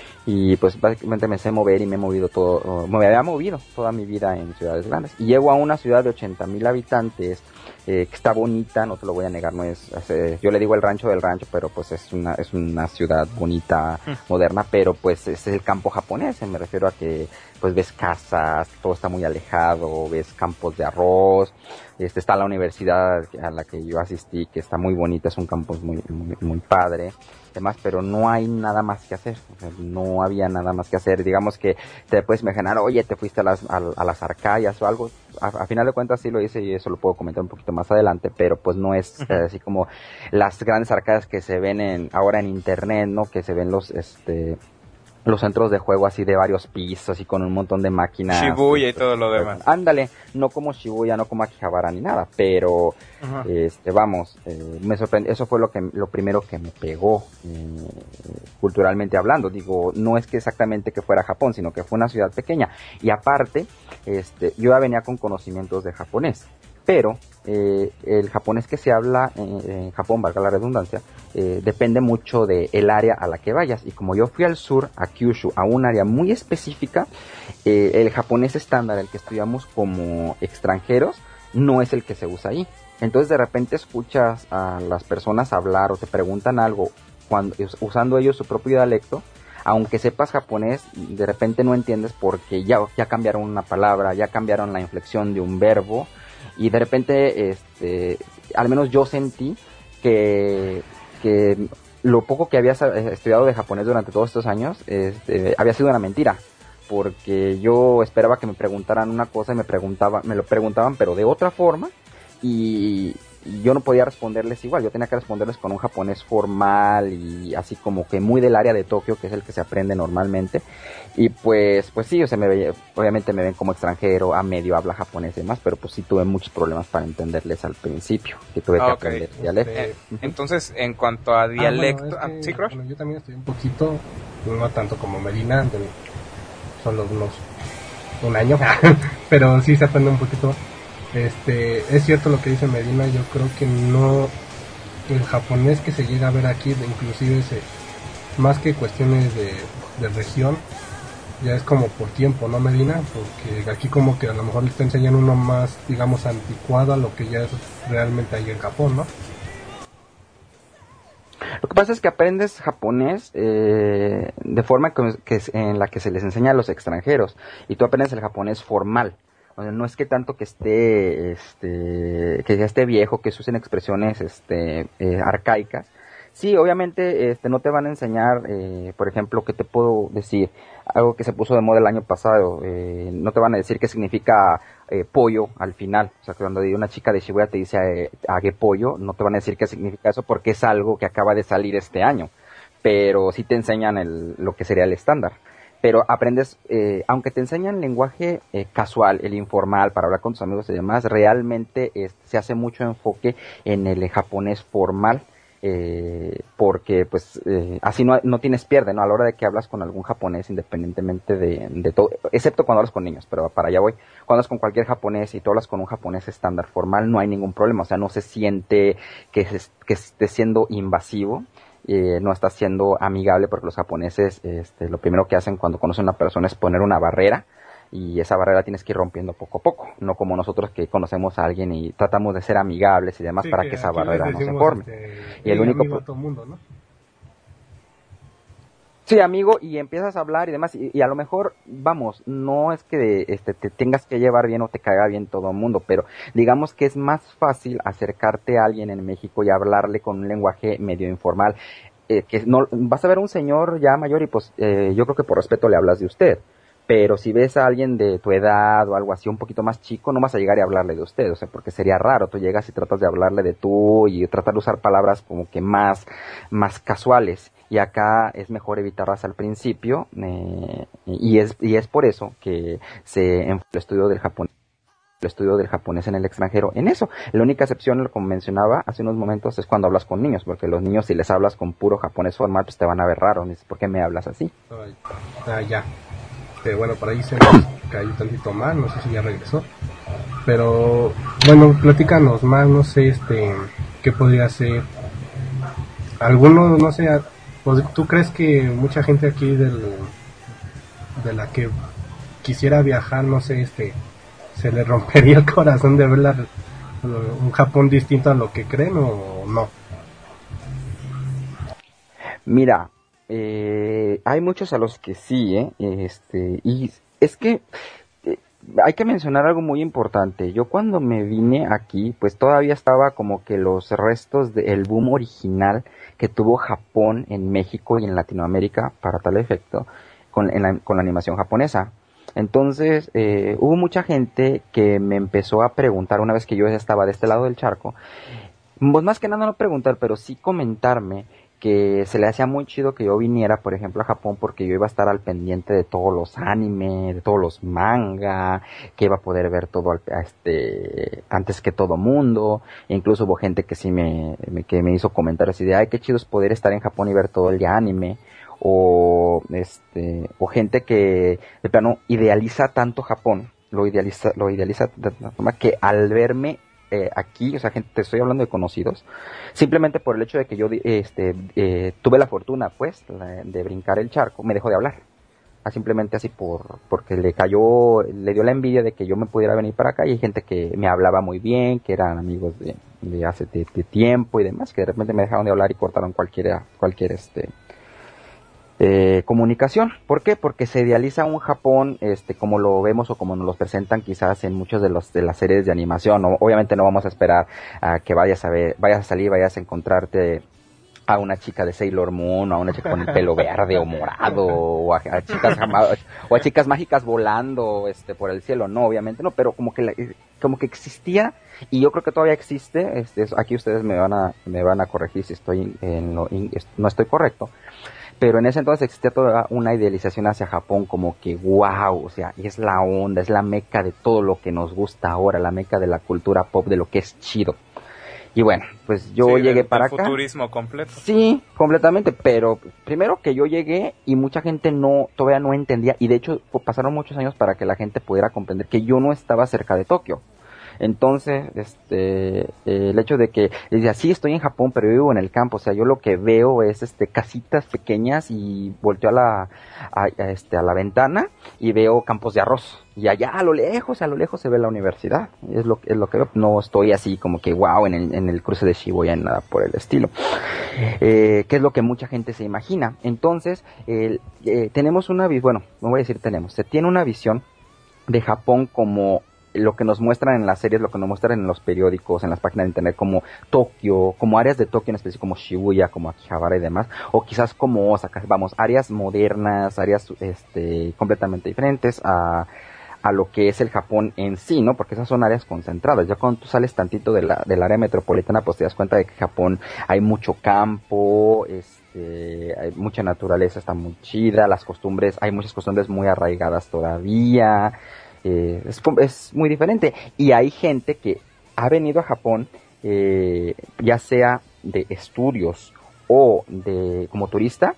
y pues básicamente me sé mover y me he movido todo, me había movido toda mi vida en ciudades grandes, y llego a una ciudad de ochenta mil habitantes, Eh, que está bonita, no te lo voy a negar, no es, es, yo le digo el rancho del rancho, pero pues es una es una ciudad bonita, mm. moderna, pero pues es el campo japonés, me refiero a que pues ves casas, todo está muy alejado, ves campos de arroz, este está la universidad a la que yo asistí, que está muy bonita, es un campus muy muy, muy padre, demás, pero no hay nada más que hacer, o sea, no había nada más que hacer, digamos que te puedes imaginar, oye, te fuiste a las, a, a las Arcayas o algo, a, a final de cuentas sí lo hice y eso lo puedo comentar un poquito más adelante, pero pues no es uh-huh. eh, así como las grandes arcadas que se ven en ahora en internet, ¿no? Que se ven los, este... los centros de juego así de varios pisos y con un montón de máquinas. Shibuya y todo lo demás. Ándale, no como Shibuya, no como Akihabara ni nada, pero uh-huh. este vamos, eh, me sorprendió, eso fue lo que lo primero que me pegó eh, culturalmente hablando. Digo, no es que exactamente que fuera Japón, sino que fue una ciudad pequeña y aparte, este, yo ya venía con conocimientos de japonés. Pero eh, el japonés que se habla en, en Japón, valga la redundancia, eh, depende mucho del área a la que vayas. Y como yo fui al sur, a Kyushu, a un área muy específica, eh, el japonés estándar, el que estudiamos como extranjeros, no es el que se usa ahí. Entonces de repente escuchas a las personas hablar o te preguntan algo cuando, usando ellos su propio dialecto. Aunque sepas japonés, de repente no entiendes porque ya, ya cambiaron una palabra, ya cambiaron la inflexión de un verbo. Y de repente, este, al menos yo sentí que, que lo poco que había estudiado de japonés durante todos estos años, este, había sido una mentira. Porque yo esperaba que me preguntaran una cosa y me preguntaba, me lo preguntaban, pero de otra forma. Y, y yo no podía responderles igual. Yo tenía que responderles con un japonés formal y así como que muy del área de Tokio, que es el que se aprende normalmente. Y pues, pues sí, o sea, me veía, obviamente me ven como extranjero, a medio habla japonés y demás, pero pues sí tuve muchos problemas para entenderles al principio, que tuve que okay. aprender dialecto. Eh, entonces, en cuanto a dialecto, ah, bueno, es que, ¿sí, Crush? Bueno, yo también estoy un poquito, no tanto como Medina, solo unos un año, pero sí se aprende un poquito. Este, es cierto lo que dice Medina, yo creo que no, el japonés que se llega a ver aquí, inclusive se, más que cuestiones de, de región, ya es como por tiempo, ¿no, Medina? Porque aquí como que a lo mejor le está enseñando uno más, digamos, anticuado a lo que ya es realmente ahí en Japón, ¿no? Lo que pasa es que aprendes japonés eh, de forma que, que en la que se les enseña a los extranjeros, y tú aprendes el japonés formal. O sea, no es que tanto que esté, este, que ya esté viejo, que se usen expresiones, este, eh, arcaicas. Sí, obviamente, este, no te van a enseñar, eh, por ejemplo, ¿qué te puedo decir? Algo que se puso de moda el año pasado, eh, no te van a decir qué significa eh, pollo al final. O sea, que cuando una chica de Shibuya te dice eh, hague pollo, no te van a decir qué significa eso porque es algo que acaba de salir este año. Pero sí te enseñan el, lo que sería el estándar. Pero aprendes, eh, aunque te enseñan lenguaje eh, casual, el informal, para hablar con tus amigos y demás, realmente eh, se hace mucho enfoque en el eh, japonés formal, eh, porque pues eh, así no, no tienes pierde, ¿no? A la hora de que hablas con algún japonés, independientemente de, de todo, excepto cuando hablas con niños, pero para allá voy, cuando hablas con cualquier japonés y tú hablas con un japonés estándar formal, no hay ningún problema, o sea, no se siente que, se, que esté siendo invasivo. Eh, no está siendo amigable, porque los japoneses este, lo primero que hacen cuando conocen a una persona es poner una barrera, y esa barrera tienes que ir rompiendo poco a poco, no como nosotros que conocemos a alguien y tratamos de ser amigables y demás, sí, para que, que esa barrera no se forme. Este, y el único amigo a todo mundo, ¿no? Sí, amigo, y empiezas a hablar y demás, y, y a lo mejor, vamos, no es que este, te tengas que llevar bien o te caiga bien todo el mundo, pero digamos que es más fácil acercarte a alguien en México y hablarle con un lenguaje medio informal, eh, que no vas a ver un señor ya mayor y pues eh, yo creo que por respeto le hablas de usted, pero si ves a alguien de tu edad o algo así un poquito más chico, no vas a llegar y hablarle de usted, o sea, porque sería raro, tú llegas y tratas de hablarle de tú y tratar de usar palabras como que más, más casuales. Y acá es mejor evitarlas al principio, eh, y es y es por eso que se en el estudio del japonés el estudio del japonés en el extranjero en eso. La única excepción, como mencionaba hace unos momentos, es cuando hablas con niños, porque los niños, si les hablas con puro japonés formal, pues te van a ver raro. Dices, ¿por qué me hablas así? Ay, ah, ya. Eh, bueno, por ahí se nos cayó tantito más, no sé si ya regresó. Pero, bueno, platícanos más, no sé, este, qué podría ser. Alguno, no sé, ¿tú crees que mucha gente aquí del, de la que quisiera viajar, no sé, este, se le rompería el corazón de ver la, un Japón distinto a lo que creen o no? Mira, eh, hay muchos a los que sí, ¿eh? Este, y es que eh, hay que mencionar algo muy importante. Yo cuando me vine aquí, pues todavía estaba como que los restos del boom original que tuvo Japón en México y en Latinoamérica, para tal efecto, con, en la, con la animación japonesa. Entonces, eh, hubo mucha gente que me empezó a preguntar, una vez que yo ya estaba de este lado del charco, pues más que nada no preguntar, pero sí comentarme que se le hacía muy chido que yo viniera, por ejemplo, a Japón, porque yo iba a estar al pendiente de todos los anime, de todos los manga, que iba a poder ver todo este antes que todo mundo. E incluso hubo gente que sí me, me que me hizo comentarios así de, ay, qué chido es poder estar en Japón y ver todo el día anime. O este o gente que de plano idealiza tanto Japón, lo idealiza lo idealiza de una forma que al verme eh, aquí, o sea, gente, te estoy hablando de conocidos, simplemente por el hecho de que yo este eh, tuve la fortuna, pues, de brincar el charco, me dejó de hablar. Ah, simplemente así por porque le cayó, le dio la envidia de que yo me pudiera venir para acá, y hay gente que me hablaba muy bien, que eran amigos de, de hace de, de tiempo y demás, que de repente me dejaron de hablar y cortaron cualquier cualquier este Eh, comunicación. ¿Por qué? Porque se idealiza un Japón este como lo vemos o como nos lo presentan quizás en muchos de los de las series de animación. ¿No? Obviamente no vamos a esperar a que vayas a ver, vayas a salir, vayas a encontrarte a una chica de Sailor Moon, o a una chica con el pelo verde o morado, o a, a chicas o a chicas mágicas volando este por el cielo. No, obviamente no, pero como que la, como que existía, y yo creo que todavía existe. Este, aquí ustedes me van a me van a corregir si estoy en lo, in, no estoy correcto. Pero en ese entonces existía toda una idealización hacia Japón, como que wow, o sea, es la onda, es la meca de todo lo que nos gusta ahora, la meca de la cultura pop, de lo que es chido. Y bueno, pues yo sí, llegué del, para del acá. Futurismo completo. Sí, completamente, pero primero que yo llegué y mucha gente no, todavía no entendía, y de hecho pasaron muchos años para que la gente pudiera comprender que yo no estaba cerca de Tokio. Entonces, este, eh, el hecho de que dice, sí, estoy en Japón, pero vivo en el campo, o sea, yo lo que veo es, este, casitas pequeñas y volteo a la, a, a, este, a la ventana y veo campos de arroz. Y allá a lo lejos, a lo lejos se ve la universidad. Es lo, es lo que veo. No estoy así como que wow en el, en el cruce de Shibuya, nada por el estilo. Eh, que es lo que mucha gente se imagina. Entonces, eh, eh, tenemos una visión, bueno, no voy a decir tenemos, se tiene una visión de Japón como lo que nos muestran en las series, lo que nos muestran en los periódicos, en las páginas de internet, como Tokio, como áreas de Tokio en especie, como Shibuya, como Akihabara y demás, o quizás como Osaka, vamos, áreas modernas, áreas este completamente diferentes a, a lo que es el Japón en sí, ¿no? Porque esas son áreas concentradas. Ya cuando tú sales tantito de la, del área metropolitana, pues te das cuenta de que Japón hay mucho campo, este, hay mucha naturaleza, está muy chida, las costumbres, hay muchas costumbres muy arraigadas todavía. Eh, es, es muy diferente y hay gente que ha venido a Japón eh, ya sea de estudios o de como turista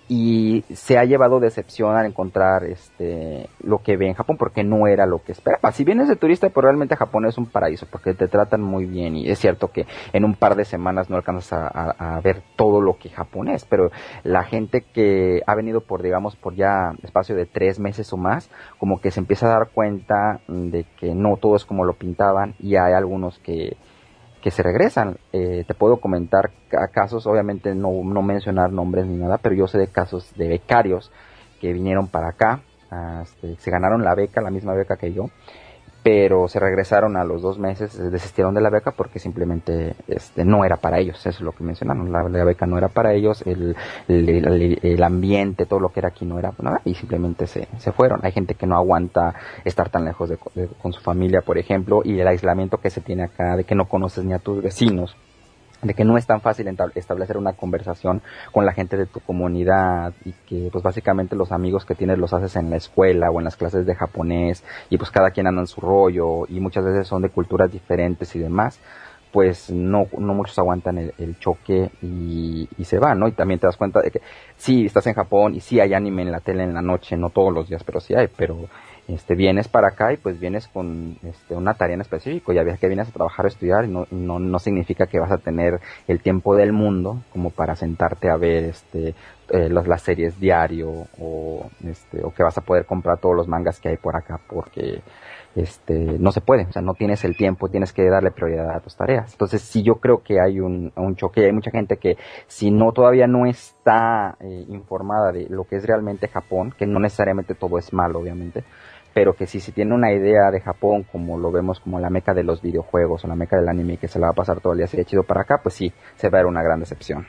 y se ha llevado decepción al encontrar este lo que ve en Japón porque no era lo que esperaba. Si vienes de turista, pues realmente Japón es un paraíso porque te tratan muy bien y es cierto que en un par de semanas no alcanzas a, a, a ver todo lo que Japón es, pero la gente que ha venido por, digamos, por ya espacio de tres meses o más, como que se empieza a dar cuenta de que no todo es como lo pintaban y hay algunos que que se regresan. Eh, te puedo comentar casos, obviamente no, no mencionar nombres ni nada, pero yo sé de casos de becarios que vinieron para acá, este, se ganaron la beca, la misma beca que yo, pero se regresaron a los dos meses, desistieron de la beca porque simplemente este, no era para ellos, eso es lo que mencionaron, la, la beca no era para ellos, el, el, el, el ambiente, todo lo que era aquí no era nada y simplemente se, se fueron. Hay gente que no aguanta estar tan lejos de, de, con su familia, por ejemplo, y el aislamiento que se tiene acá, de que no conoces ni a tus vecinos, de que no es tan fácil establecer una conversación con la gente de tu comunidad y que pues básicamente los amigos que tienes los haces en la escuela o en las clases de japonés y pues cada quien anda en su rollo y muchas veces son de culturas diferentes y demás, pues no no muchos aguantan el, el choque y, y se van, ¿no? Y también te das cuenta de que sí, estás en Japón y sí hay anime en la tele en la noche, no todos los días, pero sí hay, pero este vienes para acá y pues vienes con este una tarea en específico, ya ves que vienes a trabajar o estudiar y no, no no significa que vas a tener el tiempo del mundo como para sentarte a ver este eh, las, las series diario o este o que vas a poder comprar todos los mangas que hay por acá porque este no se puede, o sea, no tienes el tiempo, tienes que darle prioridad a tus tareas. Entonces sí, yo creo que hay un, un choque, hay mucha gente que si no todavía no está eh, informada de lo que es realmente Japón, que no necesariamente todo es malo, obviamente, pero que si se tiene una idea de Japón como lo vemos como la meca de los videojuegos o la meca del anime que se la va a pasar todo el día así de chido para acá, pues sí, se va a ver una gran decepción.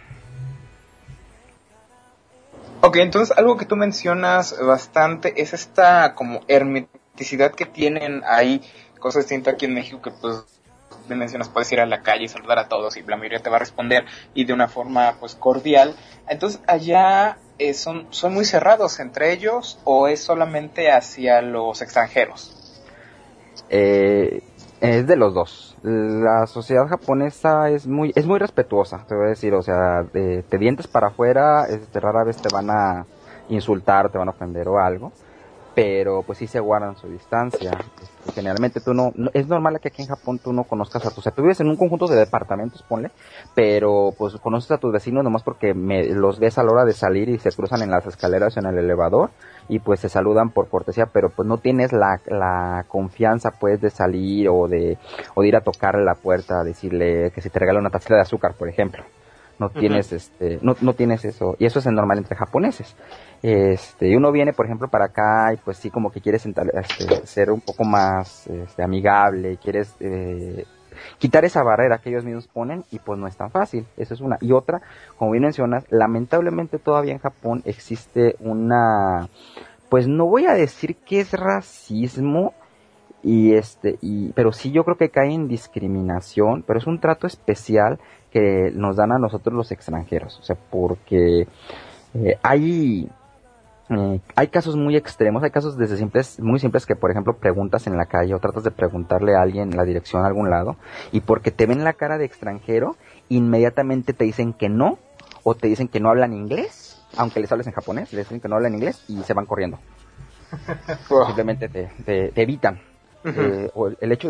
Ok, entonces algo que tú mencionas bastante es esta como hermeticidad que tienen ahí, cosa distinta aquí en México que pues me mencionas, puedes ir a la calle y saludar a todos y la mayoría te va a responder y de una forma pues cordial. Entonces allá eh, son, son muy cerrados entre ellos o es solamente hacia los extranjeros. Eh, es de los dos. La sociedad japonesa es muy es muy respetuosa, te voy a decir, o sea, de, te dientes para afuera, este, rara vez te van a insultar, te van a ofender o algo, pero pues sí se guardan su distancia. Este, generalmente tú no, no, es normal que aquí en Japón tú no conozcas a tus, o sea, tú vives en un conjunto de departamentos, ponle, pero pues conoces a tus vecinos nomás porque me, los ves a la hora de salir y se cruzan en las escaleras o en el elevador y pues se saludan por cortesía, pero pues no tienes la, la confianza pues de salir o de, o de ir a tocarle la puerta, a decirle que si te regala una tacita de azúcar, por ejemplo. No tienes, uh-huh. este, no, no tienes eso, y eso es normal entre japoneses. Este, y uno viene, por ejemplo, para acá y pues sí como que quieres este, ser un poco más este, amigable, quieres eh, quitar esa barrera que ellos mismos ponen y pues no es tan fácil. Eso es una. Y otra, como bien mencionas, lamentablemente todavía en Japón existe una, pues no voy a decir que es racismo, y este, y, pero sí yo creo que cae en discriminación, pero es un trato especial que nos dan a nosotros los extranjeros, o sea, porque eh, hay eh, hay casos muy extremos, hay casos desde simples, muy simples que por ejemplo preguntas en la calle o tratas de preguntarle a alguien la dirección a algún lado y porque te ven la cara de extranjero inmediatamente te dicen que no o te dicen que no hablan inglés, aunque les hables en japonés, les dicen que no hablan inglés y se van corriendo. Simplemente te, te, te evitan. Uh-huh. Eh, o el hecho de que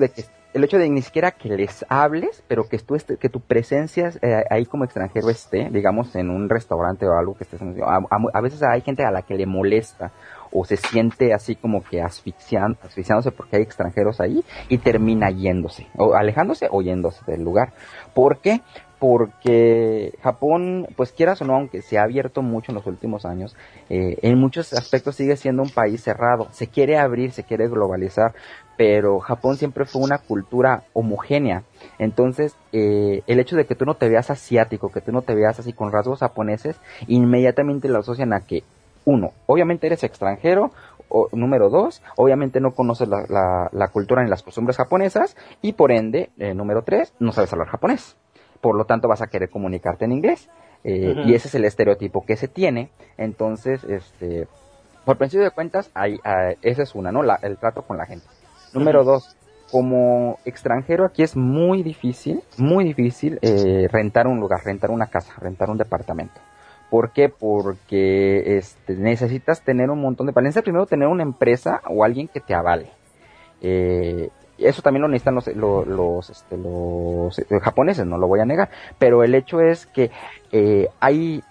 el hecho de ni siquiera que les hables, pero que tú esté, que tu presencia eh, ahí como extranjero esté, digamos, en un restaurante o algo que estés en, a, a, a veces hay gente a la que le molesta o se siente así como que asfixian, asfixiándose porque hay extranjeros ahí y termina yéndose, o alejándose o yéndose del lugar. ¿Por qué? Porque Japón, pues quieras o no, aunque se ha abierto mucho en los últimos años, eh, en muchos aspectos sigue siendo un país cerrado. Se quiere abrir, se quiere globalizar, pero Japón siempre fue una cultura homogénea. Entonces, eh, el hecho de que tú no te veas asiático, que tú no te veas así con rasgos japoneses, inmediatamente lo asocian a que, uno, obviamente eres extranjero, o, número dos, obviamente no conoces la, la, la cultura ni las costumbres japonesas, y por ende, eh, número tres, no sabes hablar japonés. Por lo tanto vas a querer comunicarte en inglés, eh, uh-huh. y ese es el estereotipo que se tiene. Entonces, este, por principio de cuentas, hay, uh, esa es una, ¿no? La, el trato con la gente. Uh-huh. Número dos, como extranjero aquí es muy difícil, muy difícil eh, rentar un lugar, rentar una casa, rentar un departamento. ¿Por qué? Porque este, necesitas tener un montón de valencia. Primero, tener una empresa o alguien que te avale. Eh, Eso también lo necesitan los los, los, este, los eh, japoneses, no lo voy a negar, pero el hecho es que eh, hay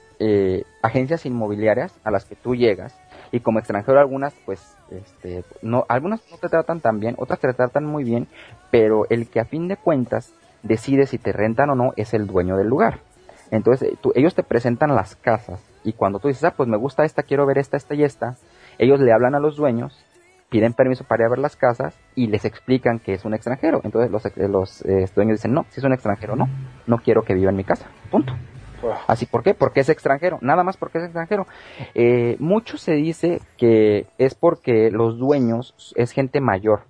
eh, agencias inmobiliarias a las que tú llegas y como extranjero algunas pues este no algunas no te tratan tan bien, otras te tratan muy bien, pero el que a fin de cuentas decide si te rentan o no es el dueño del lugar. Entonces tú, ellos te presentan las casas y cuando tú dices, ah, pues me gusta esta, quiero ver esta, esta y esta, ellos le hablan a los dueños, piden permiso para ir a ver las casas y les explican que es un extranjero. Entonces los, los eh, dueños dicen, no, si es un extranjero, no, no quiero que viva en mi casa, punto. Wow. Así, ¿por qué? Porque es extranjero, nada más porque es extranjero. Eh, mucho se dice que es porque los dueños es gente mayor,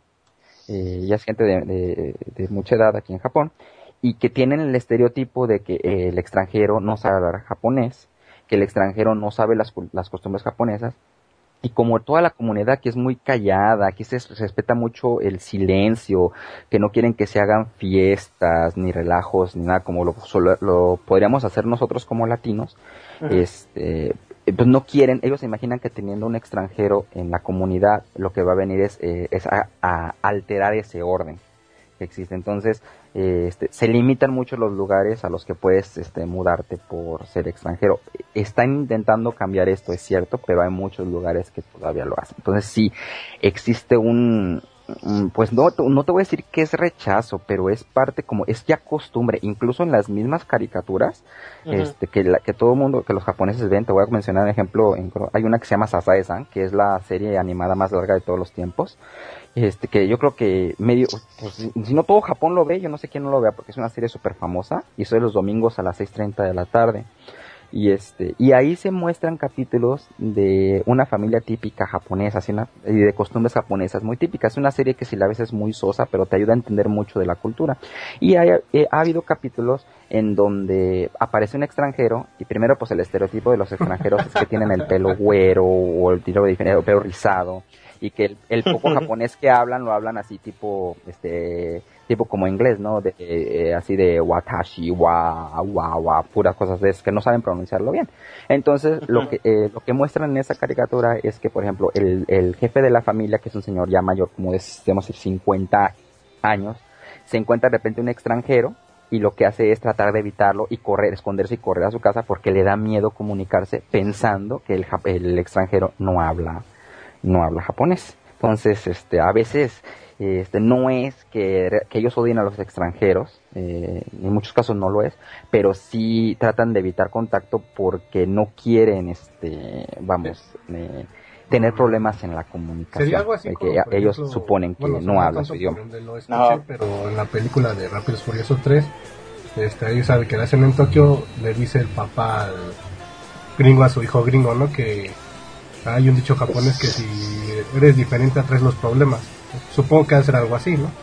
eh, ya es gente de, de, de mucha edad aquí en Japón, y que tienen el estereotipo de que eh, el extranjero no sabe hablar japonés, que el extranjero no sabe las, las costumbres japonesas. Y como toda la comunidad aquí es muy callada, aquí se, se respeta mucho el silencio, que no quieren que se hagan fiestas, ni relajos, ni nada como lo, solo, lo podríamos hacer nosotros como latinos, uh-huh. este, pues no quieren, ellos se imaginan que teniendo un extranjero en la comunidad, lo que va a venir es, eh, es a, a alterar ese orden que existe. Entonces, eh, este, se limitan mucho los lugares a los que puedes este, mudarte por ser extranjero. Están intentando cambiar esto, es cierto, pero hay muchos lugares que todavía lo hacen. Entonces sí, existe un, un pues no, no te voy a decir que es rechazo, pero es parte como, es ya costumbre, incluso en las mismas caricaturas, uh-huh. este, que, la, que todo el mundo, que los japoneses ven. Te voy a mencionar un ejemplo, en, hay una que se llama Sasae-san, que es la serie animada más larga de todos los tiempos. Este, que yo creo que medio, pues, si no todo Japón lo ve, yo no sé quién no lo vea, porque es una serie súper famosa, y soy los domingos a las seis treinta de la tarde, y este, y ahí se muestran capítulos de una familia típica japonesa, así una, y de costumbres japonesas muy típicas. Es una serie que si la ves es muy sosa, pero te ayuda a entender mucho de la cultura, y hay, eh, ha habido capítulos en donde aparece un extranjero, y primero pues el estereotipo de los extranjeros es que tienen el pelo güero, o el tiro diferente, el pelo rizado, y que el, el poco japonés que hablan lo hablan así tipo este tipo como inglés, ¿no? De, eh, así de watashi, wa, wa, wa, puras cosas de esas que no saben pronunciarlo bien. Entonces, lo que eh, lo que muestran en esa caricatura es que, por ejemplo, el, el jefe de la familia, que es un señor ya mayor, como de, digamos, cincuenta años, se encuentra de repente un extranjero y lo que hace es tratar de evitarlo y correr, esconderse y correr a su casa porque le da miedo comunicarse pensando que el, el extranjero no habla no habla japonés. Entonces, este, a veces, este, no es que, que ellos odien a los extranjeros, eh, en muchos casos no lo es, pero sí tratan de evitar contacto porque no quieren, este, vamos, eh, tener problemas en la comunicación. Sería algo así que como, ellos ejemplo, suponen que bueno, no hablan su idioma. Lo escuché, no. Pero en la película de Rápidos y Furiosos tres, este, ahí sabe que la hacen en Tokio, le dice el papá al gringo a su hijo gringo, ¿no? Que hay un dicho japonés que si eres diferente atraes los problemas. Supongo que va a ser algo así, ¿no?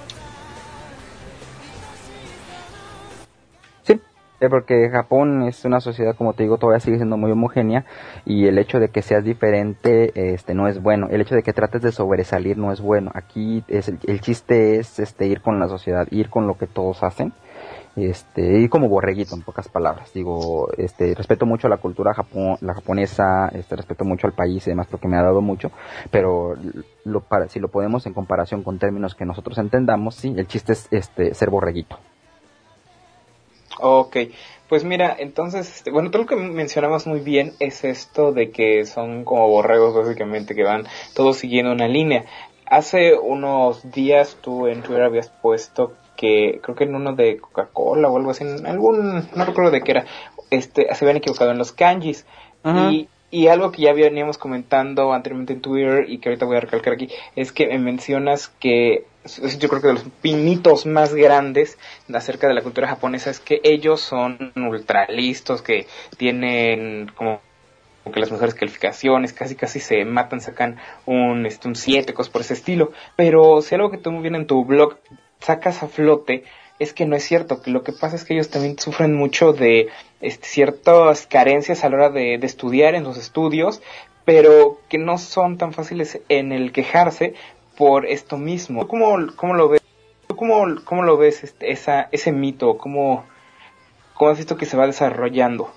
Sí, porque Japón es una sociedad, como te digo, todavía sigue siendo muy homogénea, y el hecho de que seas diferente este no es bueno. El hecho de que trates de sobresalir no es bueno. Aquí es el, el chiste es este ir con la sociedad, ir con lo que todos hacen. este, y como borreguito en pocas palabras. Digo, este, respeto mucho la cultura japon, la japonesa, este, respeto mucho al país y demás porque me ha dado mucho, pero lo, para, si lo ponemos en comparación con términos que nosotros entendamos, sí, el chiste es este, ser borreguito. Ok, pues mira, entonces, este, bueno, tú lo que mencionabas muy bien es esto de que son como borregos básicamente que van todos siguiendo una línea. Hace unos días tú en Twitter habías puesto que, creo que en uno de Coca-Cola o algo así, en algún, no recuerdo de qué era, este, se habían equivocado en los kanjis. Uh-huh. Y Y algo que ya veníamos comentando anteriormente en Twitter y que ahorita voy a recalcar aquí, es que me mencionas que, yo creo que de los mitos más grandes acerca de la cultura japonesa es que ellos son ultra listos, que tienen como que las mejores calificaciones, casi casi se matan, sacan un este un siete, cosas por ese estilo. Pero si algo que tú muy bien en tu blog sacas a flote, es que no es cierto, que lo que pasa es que ellos también sufren mucho de este, ciertas carencias a la hora de, de estudiar en sus estudios, pero que no son tan fáciles en el quejarse por esto mismo. ¿Tú cómo, cómo lo ves? ¿Tú cómo, cómo lo ves este, esa, ese mito? ¿Cómo, ¿Cómo has visto que se va desarrollando?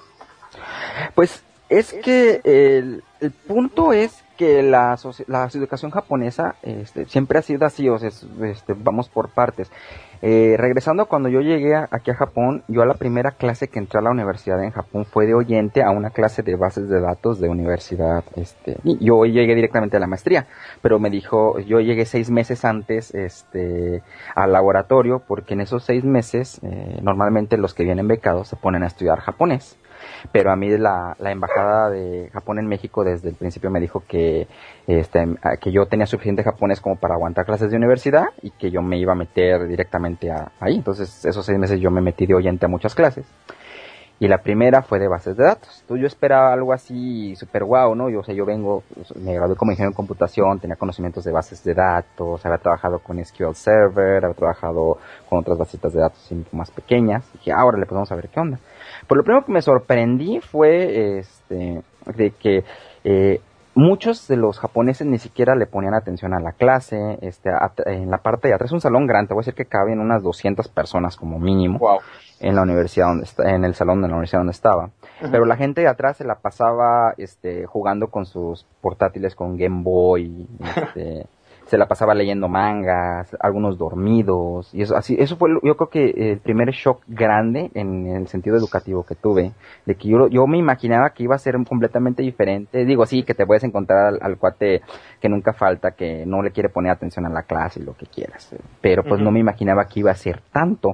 Pues es que el, el punto es que la, la educación japonesa este, siempre ha sido así, o sea, este, vamos por partes. Eh, regresando a cuando yo llegué a, aquí a Japón, yo a la primera clase que entré a la universidad en Japón fue de oyente a una clase de bases de datos de universidad. Este, y yo llegué directamente a la maestría, pero me dijo, yo llegué seis meses antes este, al laboratorio, porque en esos seis meses eh, normalmente los que vienen becados se ponen a estudiar japonés. Pero a mí la, la embajada de Japón en México desde el principio me dijo que este que yo tenía suficiente japonés como para aguantar clases de universidad y que yo me iba a meter directamente a, ahí. Entonces esos seis meses yo me metí de oyente a muchas clases. Y la primera fue de bases de datos. Entonces yo esperaba algo así super guau, ¿no? Yo, o sea, yo vengo, me gradué como ingeniero en computación, tenía conocimientos de bases de datos, había trabajado con S Q L Server, había trabajado con otras basitas de datos más pequeñas. Y dije, ahora le podemos a ver qué onda. Pero lo primero que me sorprendí fue este de que eh, muchos de los japoneses ni siquiera le ponían atención a la clase. Este, a, en la parte de atrás es un salón grande, te voy a decir que caben unas doscientas personas como mínimo. Wow. En la universidad donde está, en el salón de la universidad donde estaba. Uh-huh. Pero la gente de atrás se la pasaba este jugando con sus portátiles con Game Boy, este se la pasaba leyendo mangas, algunos dormidos, y eso así eso fue yo creo que el primer shock grande en el sentido educativo que tuve, de que yo yo me imaginaba que iba a ser completamente diferente. Digo, sí, que te puedes encontrar al, al cuate que nunca falta, que no le quiere poner atención a la clase y lo que quieras, pero pues uh-huh. no me imaginaba que iba a ser tanto.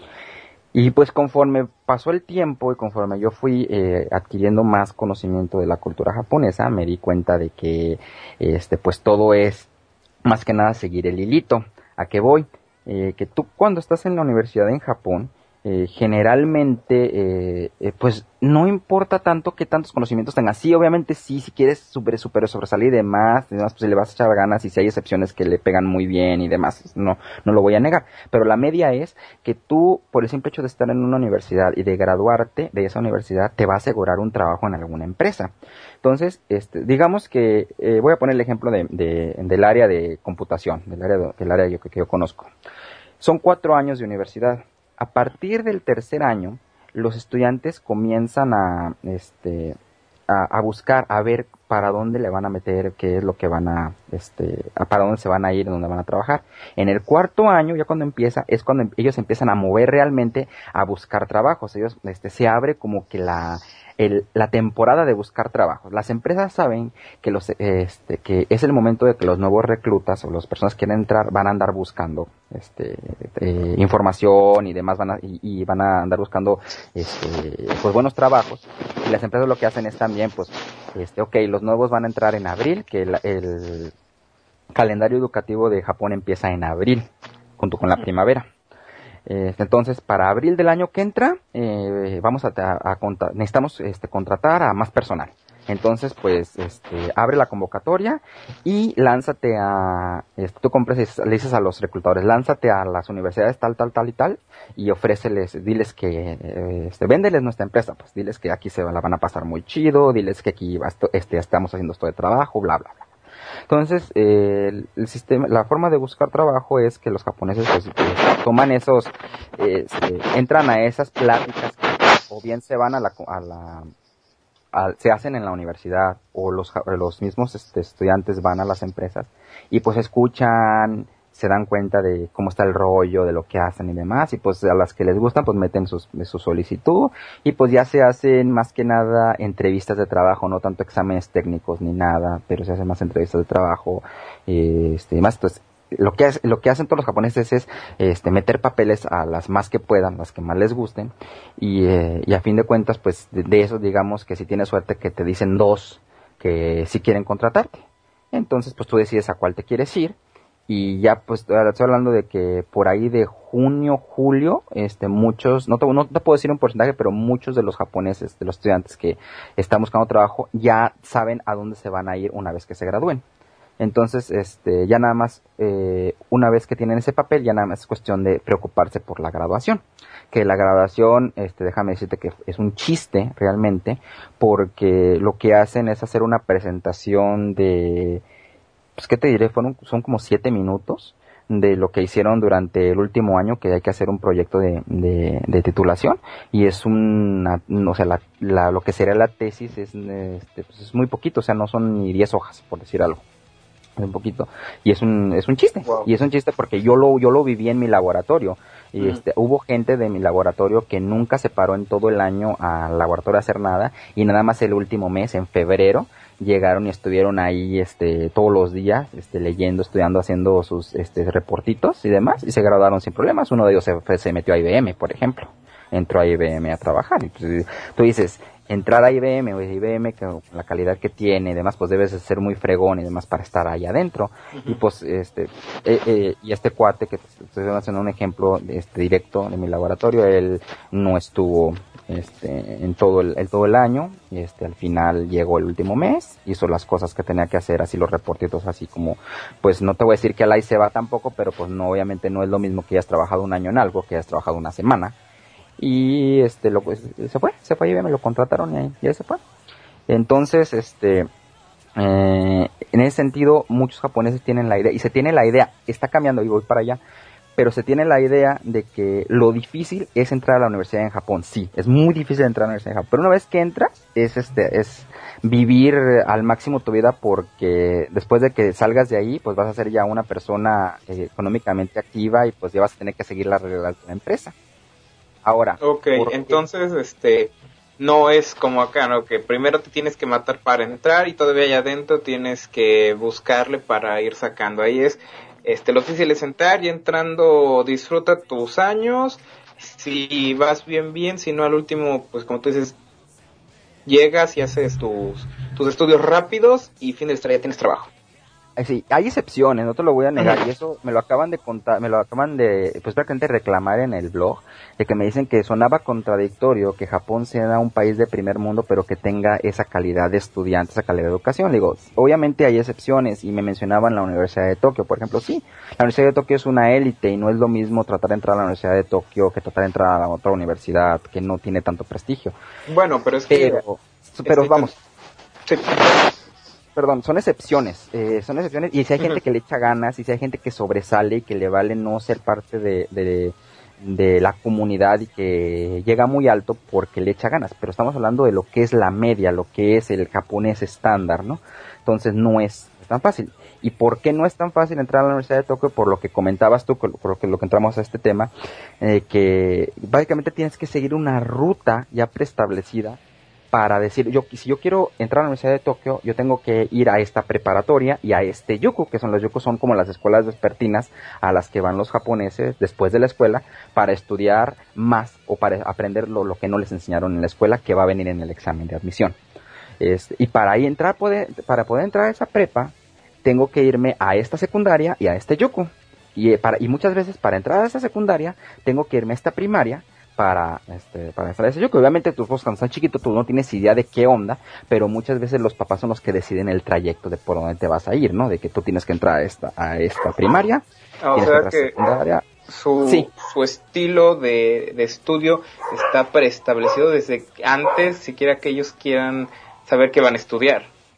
Y pues conforme pasó el tiempo y conforme yo fui eh, adquiriendo más conocimiento de la cultura japonesa, me di cuenta de que este pues todo es más que nada seguir el hilito. ¿A qué voy? Eh, que tú cuando estás en la universidad en Japón, eh, generalmente eh, eh, pues no importa tanto qué tantos conocimientos tengas. Sí, obviamente sí, si quieres super, super sobresalir y demás, y demás, pues le vas a echar ganas, y si hay excepciones que le pegan muy bien y demás, no, no lo voy a negar. Pero la media es que tú, por el simple hecho de estar en una universidad y de graduarte de esa universidad, te va a asegurar un trabajo en alguna empresa. Entonces, este, digamos que, eh, voy a poner el ejemplo de, de, del área de computación, del área, de, del área que, que yo conozco. Son cuatro años de universidad. A partir del tercer año, los estudiantes comienzan a, este, a, a buscar, a ver para dónde le van a meter, qué es lo que van a, este, a para dónde se van a ir, dónde van a trabajar. En el cuarto año, ya cuando empieza, es cuando ellos empiezan a mover realmente a buscar trabajos. Ellos, este, se abre como que la, el, la temporada de buscar trabajos. Las empresas saben que los, este, que es el momento de que los nuevos reclutas o las personas que quieren entrar van a andar buscando, este, eh, información y demás, van a, y, y van a andar buscando, este, pues buenos trabajos. Y las empresas lo que hacen es también, pues, este, ok, los nuevos van a entrar en abril, que el, el calendario educativo de Japón empieza en abril, junto con la primavera. Eh, entonces, para abril del año que entra, eh, vamos a, a, a contra, necesitamos este, contratar a más personal. Entonces, pues, este, abre la convocatoria y lánzate a, este, tú compras, le dices a los reclutadores, lánzate a las universidades tal, tal, tal y tal, y ofréceles, diles que, eh, este, véndeles nuestra empresa, pues, diles que aquí se la van a pasar muy chido, diles que aquí este, estamos haciendo esto de trabajo, bla, bla, bla. Entonces, eh, el, el sistema, la forma de buscar trabajo es que los japoneses pues, pues, toman esos, eh, este, entran a esas pláticas que o bien se van a la, a la a, se hacen en la universidad o los los mismos este, estudiantes van a las empresas y pues escuchan, se dan cuenta de cómo está el rollo, de lo que hacen y demás, y pues a las que les gustan pues meten sus, su solicitud y pues ya se hacen más que nada entrevistas de trabajo, no tanto exámenes técnicos ni nada, pero se hacen más entrevistas de trabajo, eh, este, y más, entonces lo que, es, lo que hacen todos los japoneses es este, meter papeles a las más que puedan, las que más les gusten, y, eh, y a fin de cuentas, pues de, de eso digamos que si tienes suerte que te dicen dos que sí quieren contratarte. Entonces pues tú decides a cuál te quieres ir, y ya pues ahora estoy hablando de que por ahí de junio, julio, este muchos, no te, no te puedo decir un porcentaje, pero muchos de los japoneses, de los estudiantes que están buscando trabajo, ya saben a dónde se van a ir una vez que se gradúen. Entonces, este, ya nada más, eh, una vez que tienen ese papel, ya nada más es cuestión de preocuparse por la graduación. Que la graduación, este, déjame decirte que es un chiste realmente, porque lo que hacen es hacer una presentación de, pues, ¿qué te diré? Fueron, son como siete minutos de lo que hicieron durante el último año, que hay que hacer un proyecto de, de, de titulación, y es una, o sea, la, la, lo que sería la tesis es, este, pues es muy poquito, o sea, no son ni diez hojas, por decir algo. Un poquito, y es un es un chiste, wow. Y es un chiste porque yo lo yo lo viví en mi laboratorio, y mm. este hubo gente de mi laboratorio que nunca se paró en todo el año al laboratorio a hacer nada, y nada más el último mes, en febrero, llegaron y estuvieron ahí este todos los días este leyendo, estudiando, haciendo sus este reportitos y demás, y se graduaron sin problemas. Uno de ellos se, se metió a I B M, por ejemplo, entró a I B M a trabajar. Y pues, tú dices, entrar a I B M o I B M, que la calidad que tiene y demás, pues debes de ser muy fregón y demás para estar ahí adentro. Uh-huh. Y pues, este, eh, eh, y este cuate que estoy haciendo un ejemplo este directo de mi laboratorio, él no estuvo este en todo el, el todo el año, y este al final llegó el último mes, hizo las cosas que tenía que hacer, así los reportitos, así como, pues no te voy a decir que al ahí se va tampoco, pero pues no, obviamente no es lo mismo que hayas trabajado un año en algo, que hayas trabajado una semana. Y este lo pues, se fue, se fue y me lo contrataron y ahí ya se fue. Entonces, este eh, en ese sentido muchos japoneses tienen la idea, y se tiene la idea, está cambiando y voy para allá, pero se tiene la idea de que lo difícil es entrar a la universidad en Japón. Sí, es muy difícil entrar a la universidad en Japón, pero una vez que entras es este es vivir al máximo tu vida, porque después de que salgas de ahí pues vas a ser ya una persona eh, económicamente activa, y pues ya vas a tener que seguir las reglas de la empresa. Ahora, ok, entonces, este, no es como acá, ¿no? Que primero te tienes que matar para entrar y todavía allá adentro tienes que buscarle para ir sacando. Ahí es, este, lo difícil es entrar, y entrando disfruta tus años, si vas bien, bien, si no al último, pues como tú dices, llegas y haces tus, tus estudios rápidos y fin de la historia ya tienes trabajo. Sí, hay excepciones, no te lo voy a negar, y eso me lo acaban de contar, me lo acaban de, pues prácticamente reclamar en el blog, de que me dicen que sonaba contradictorio que Japón sea un país de primer mundo, pero que tenga esa calidad de estudiante, esa calidad de educación. Le digo, obviamente hay excepciones, y me mencionaban la Universidad de Tokio, por ejemplo. Sí, la Universidad de Tokio es una élite, y no es lo mismo tratar de entrar a la Universidad de Tokio que tratar de entrar a la otra universidad que no tiene tanto prestigio. Bueno, pero es que... Pero, pero este, vamos... Sí. Perdón, son excepciones, eh, son excepciones, y si hay gente que le echa ganas, y si hay gente que sobresale y que le vale no ser parte de, de, de la comunidad, y que llega muy alto porque le echa ganas, pero estamos hablando de lo que es la media, lo que es el japonés estándar, ¿no? Entonces no es tan fácil. ¿Y por qué no es tan fácil entrar a la Universidad de Tokio? Por lo que comentabas tú, por lo que, lo que entramos a este tema, eh, que básicamente tienes que seguir una ruta ya preestablecida, para decir, yo si yo quiero entrar a la Universidad de Tokio, yo tengo que ir a esta preparatoria y a este yuku, que son los yuku, son como las escuelas vespertinas a las que van los japoneses después de la escuela para estudiar más, o para aprender lo, lo que no les enseñaron en la escuela, que va a venir en el examen de admisión. Este, y para ahí entrar, poder, para poder entrar a esa prepa, tengo que irme a esta secundaria y a este yuku. Y, para, y muchas veces para entrar a esa secundaria, tengo que irme a esta primaria, para este para estar ese yo que obviamente tus hijos cuando están chiquitos tú no tienes idea de qué onda, pero muchas veces los papás son los que deciden el trayecto de por dónde te vas a ir, ¿no? De que tú tienes que entrar a esta a esta primaria, ah, o sea que, que su sí. su estilo de, de estudio está preestablecido desde antes siquiera que ellos quieran saber qué van a estudiar.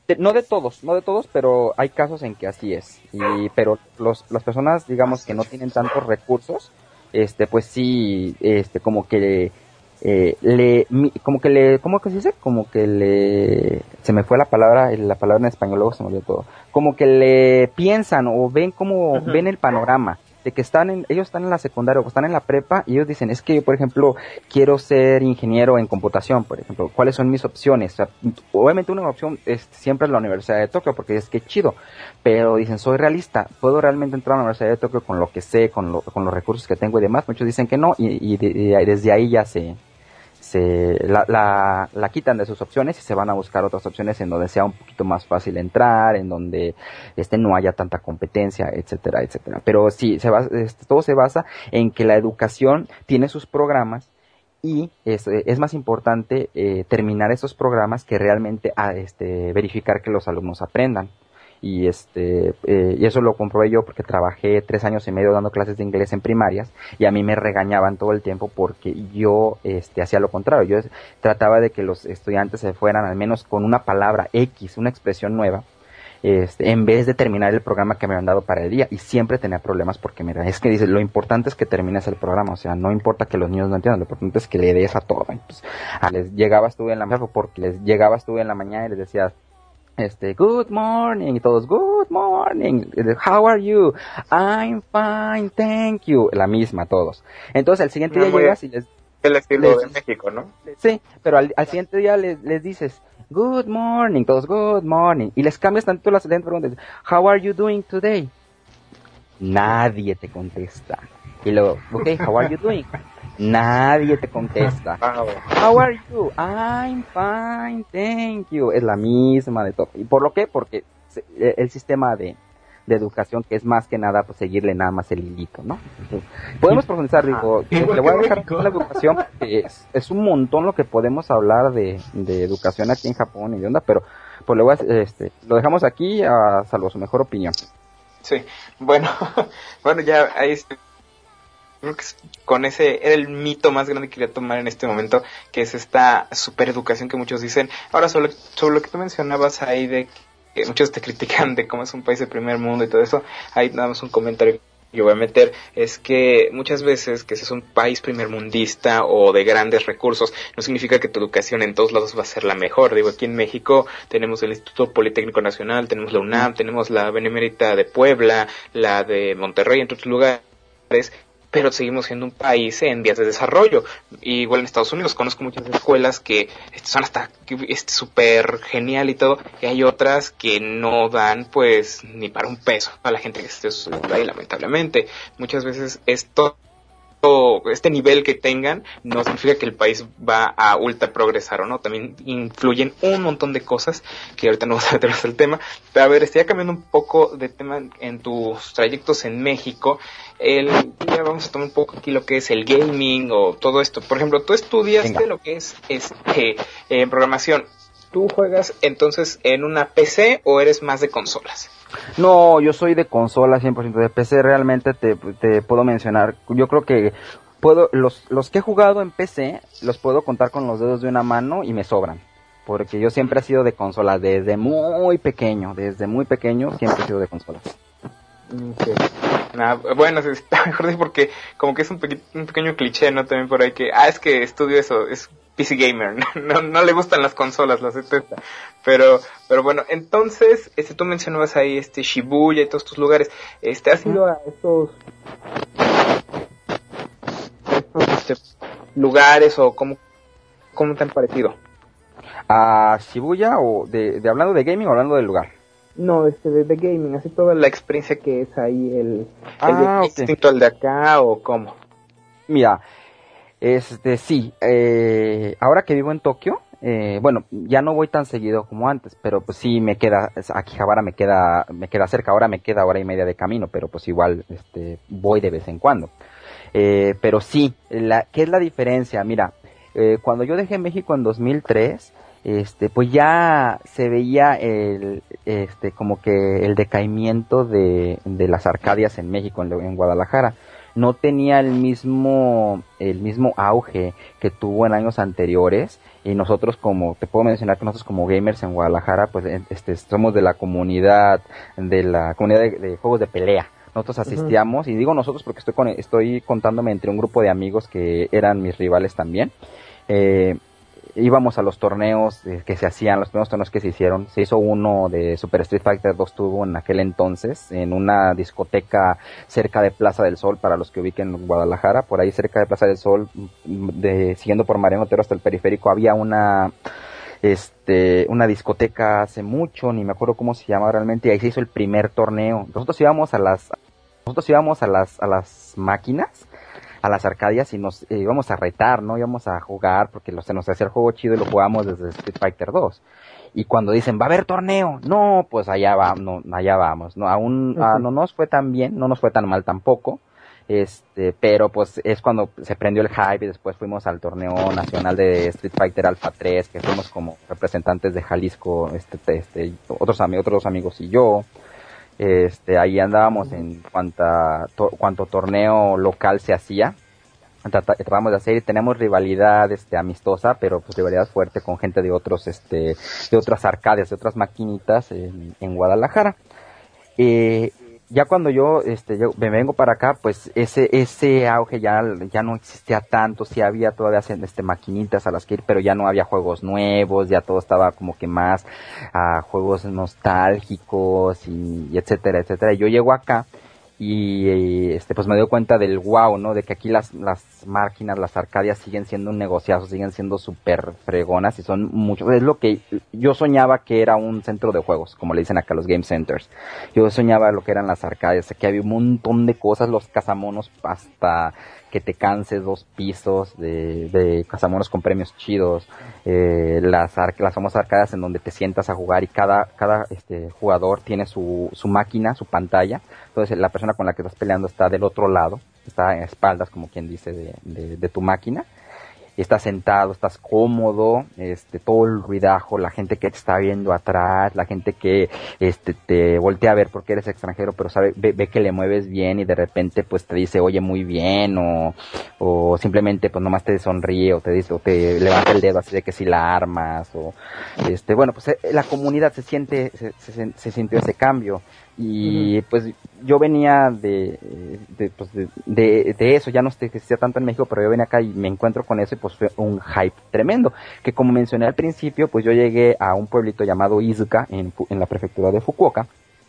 de- no de todos, no de todos, pero hay casos en que así es. Y pero los las personas, digamos, que no tienen tantos recursos, este pues sí, este como que eh, le mi- como que le ¿cómo que se dice? Como que le se me fue la palabra, la palabra en español, luego se me olvidó todo. Como que le piensan o ven como Ujú. ven el panorama de que están en, ellos están en la secundaria o están en la prepa y ellos dicen, es que, por ejemplo, quiero ser ingeniero en computación, por ejemplo, ¿cuáles son mis opciones? O sea, obviamente una opción es siempre es la Universidad de Tokio, porque es que chido, pero dicen, soy realista, ¿puedo realmente entrar a la Universidad de Tokio con lo que sé, con, lo, con los recursos que tengo y demás? Muchos dicen que no, y, y, de- y desde ahí ya se, se la, la, la quitan de sus opciones y se van a buscar otras opciones en donde sea un poquito más fácil entrar, en donde este no haya tanta competencia, etcétera, etcétera. Pero sí, se basa, este, todo se basa en que la educación tiene sus programas y es, es más importante eh, terminar esos programas que realmente ah, este, verificar que los alumnos aprendan. Y este eh, y eso lo comprobé yo porque trabajé tres años y medio dando clases de inglés en primarias y a mí me regañaban todo el tiempo porque yo este hacía lo contrario. Yo es- trataba de que los estudiantes se fueran al menos con una palabra X, una expresión nueva, este, en vez de terminar el programa que me habían dado para el día, y siempre tenía problemas porque mira, es que dice, lo importante es que termines el programa, o sea, no importa que los niños no entiendan, lo importante es que le des a todo. Y, pues, a les llegabas tú en la mañana, porque les llegabas tú en la mañana y les decías, este, good morning, y todos, good morning, how are you? I'm fine, thank you, la misma todos. Entonces al siguiente No, día muy llegas y les, el estilo les- de México, ¿no? sí, pero al, al siguiente día les, les dices, good morning, todos, good morning, y les cambias tanto las siguiente pregunta, how are you doing today? Nadie te contesta. Y luego, okay, how are you doing? Nadie te contesta. Wow. How are you? I'm fine, thank you. Es la misma de todo. ¿Y por lo qué? Porque se- eh, el sistema de, de educación, que es más que nada pues, seguirle nada más el hilito, ¿no? Entonces, podemos profundizar, digo, le Igual voy a que dejar México. la educación, porque es, es un montón lo que podemos hablar de, de educación aquí en Japón y de onda, pero pues le voy a, este, lo dejamos aquí a salvo su mejor opinión. Sí, bueno, bueno, ya ahí está. Creo que es- con ese era el mito más grande que quería tomar en este momento, que es esta supereducación que muchos dicen. Ahora, sobre, sobre lo que tú mencionabas ahí de que muchos te critican de cómo es un país de primer mundo y todo eso, ahí nada más un comentario que yo voy a meter, es que muchas veces que si es un país primermundista o de grandes recursos, no significa que tu educación en todos lados va a ser la mejor. Digo, aquí en México tenemos el Instituto Politécnico Nacional, tenemos la UNAM, tenemos la Benemérita de Puebla, la de Monterrey, entre otros lugares, pero seguimos siendo un país en vías de desarrollo. Y igual en Estados Unidos conozco muchas escuelas que este, son hasta este, súper genial y todo, y hay otras que no dan pues ni para un peso a la gente que esté estudiando ahí, lamentablemente. Muchas veces esto este nivel que tengan no significa que el país va a ultra progresar o no, también influyen un montón de cosas que ahorita no vamos a meternos al tema, pero a ver, estoy cambiando un poco de tema en tus trayectos en México. El, ya vamos a tomar un poco aquí lo que es el gaming o todo esto. Por ejemplo, tú estudiaste Venga. lo que es este eh, programación. ¿Tú juegas entonces en una P C o eres más de consolas? No, yo soy de consola cien por ciento, de P C realmente te, te puedo mencionar, yo creo que puedo, los, los que he jugado en P C, los puedo contar con los dedos de una mano y me sobran, porque yo siempre he sido de consolas, desde muy pequeño, desde muy pequeño siempre he sido de consolas. Okay. Nah, bueno, sí, está mejor decir porque como que es un, peque- un pequeño cliché, ¿no? También por ahí que, ah, es que estudio eso, es P C gamer, no, no le gustan las consolas, las detesta. Pero, pero bueno, entonces, este, tú mencionabas ahí, este, Shibuya y todos estos lugares, este, ¿has ido a estos, estos, este, lugares o cómo, cómo te han parecido? ¿A Shibuya o de, de hablando de gaming o hablando del lugar? No, este, de, de gaming, así toda la experiencia que es ahí, el, Ah, el de ok. distinto al de acá o cómo. Mira, este sí, eh, ahora que vivo en Tokio, eh, bueno, ya no voy tan seguido como antes, pero pues sí me queda, Akihabara me queda, me queda cerca, ahora me queda hora y media de camino, pero pues igual, este, voy de vez en cuando. Eh, pero sí, la, ¿qué es la diferencia? Mira, eh, cuando yo dejé México en dos mil tres, este, pues ya se veía el, este, como que el decaimiento de, de las Arcadias en México, en, en Guadalajara. no tenía el mismo, el mismo auge que tuvo en años anteriores. Y nosotros, como te puedo mencionar que nosotros como gamers en Guadalajara, pues este somos de la comunidad, de la comunidad de, de juegos de pelea. Nosotros asistíamos, uh-huh. y digo nosotros porque estoy con, estoy contándome entre un grupo de amigos que eran mis rivales también. Eh, íbamos a los torneos eh, que se hacían, los primeros torneos que se hicieron. Se hizo uno de Super Street Fighter dos, tuvo en aquel entonces, en una discoteca cerca de Plaza del Sol, para los que ubiquen Guadalajara, por ahí cerca de Plaza del Sol, de, siguiendo por Mariano Otero hasta el periférico, había una... este una discoteca hace mucho, ni me acuerdo cómo se llamaba realmente, y ahí se hizo el primer torneo. Nosotros íbamos a las nosotros íbamos a las a las máquinas, a las arcadias, y nos eh, íbamos a retar, ¿no? Íbamos a jugar porque lo, se nos hacía el juego chido y lo jugábamos desde Street Fighter dos. Y cuando dicen, va a haber torneo, no, pues allá va, no, allá vamos, no, aún uh-huh. ah, no nos fue tan bien, no nos fue tan mal tampoco. Este, pero pues es cuando se prendió el hype, y después fuimos al torneo nacional de Street Fighter Alpha tres, que fuimos como representantes de Jalisco, este, este, otros amigos, otros amigos y yo. Este, ahí andábamos en cuanta, to, cuanto torneo local se hacía, tratamos de hacer, y tenemos rivalidad, este, amistosa, pero pues rivalidad fuerte con gente de otros, este, de otras arcades, de otras maquinitas en, en Guadalajara. Eh, Ya cuando yo, este, yo me vengo para acá, pues ese, ese auge ya, ya no existía tanto. Sí había todavía, este, maquinitas a las que ir, pero ya no había juegos nuevos, ya todo estaba como que más a juegos nostálgicos y, y etcétera, etcétera. Y yo llego acá y, este, pues me doy cuenta del wow, ¿no? De que aquí las, las máquinas, las arcadias siguen siendo un negociazo, siguen siendo súper fregonas y son muchos. Es lo que yo soñaba que era un centro de juegos, como le dicen acá los game centers. Yo soñaba lo que eran las arcadias, que había un montón de cosas, los cazamonos hasta que te canses, dos pisos de, de cazamonos con premios chidos, eh, las, ar- las famosas arcadas en donde te sientas a jugar y cada, cada este, jugador tiene su, su máquina, su pantalla. Entonces la persona con la que estás peleando está del otro lado, está en espaldas, como quien dice, de, de, de tu máquina. Y estás sentado, estás cómodo, este, todo el ruidajo, la gente que te está viendo atrás, la gente que, este, te voltea a ver porque eres extranjero, pero sabe, ve, ve que le mueves bien y de repente, pues, te dice, oye, muy bien, o, o simplemente, pues, nomás te sonríe, o te dice, o te levanta el dedo así de que si la armas, o, este, bueno, pues, la comunidad se siente, se, se, se sintió ese cambio. Y pues yo venía de de, pues de, de, de eso, ya no existía tanto en México, pero yo venía acá y me encuentro con eso y pues fue un hype tremendo, que como mencioné al principio, pues yo llegué a un pueblito llamado Izuka en, en la prefectura de Fukuoka,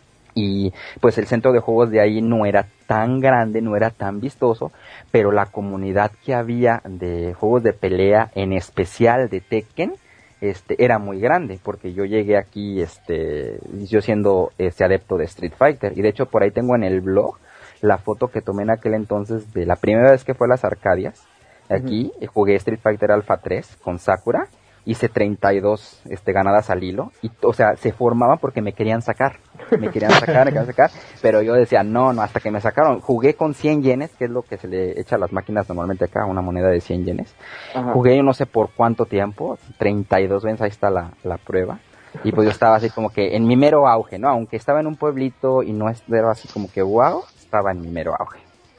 y pues el centro de juegos de ahí no era tan grande, no era tan vistoso, pero la comunidad que había de juegos de pelea, en especial de Tekken, este era muy grande, porque yo llegué aquí, este, yo siendo este adepto de Street Fighter, y de hecho por ahí tengo en el blog la foto que tomé en aquel entonces de la primera vez que fue a las Arcadias. Aquí uh-huh. jugué Street Fighter Alpha tres con Sakura, hice treinta y dos este, ganadas al hilo, y o sea, se formaban porque me querían sacar, me querían sacar, me querían sacar, pero yo decía, no, no, hasta que me sacaron. Jugué con cien yenes, que es lo que se le echa a las máquinas normalmente acá, una moneda de cien yenes. Ajá. Jugué yo no sé por cuánto tiempo, treinta y dos veces, ahí está la, la prueba. Y pues yo estaba así como que en mi mero auge, ¿no? Aunque estaba en un pueblito y no era así como que wow, estaba en mi mero auge.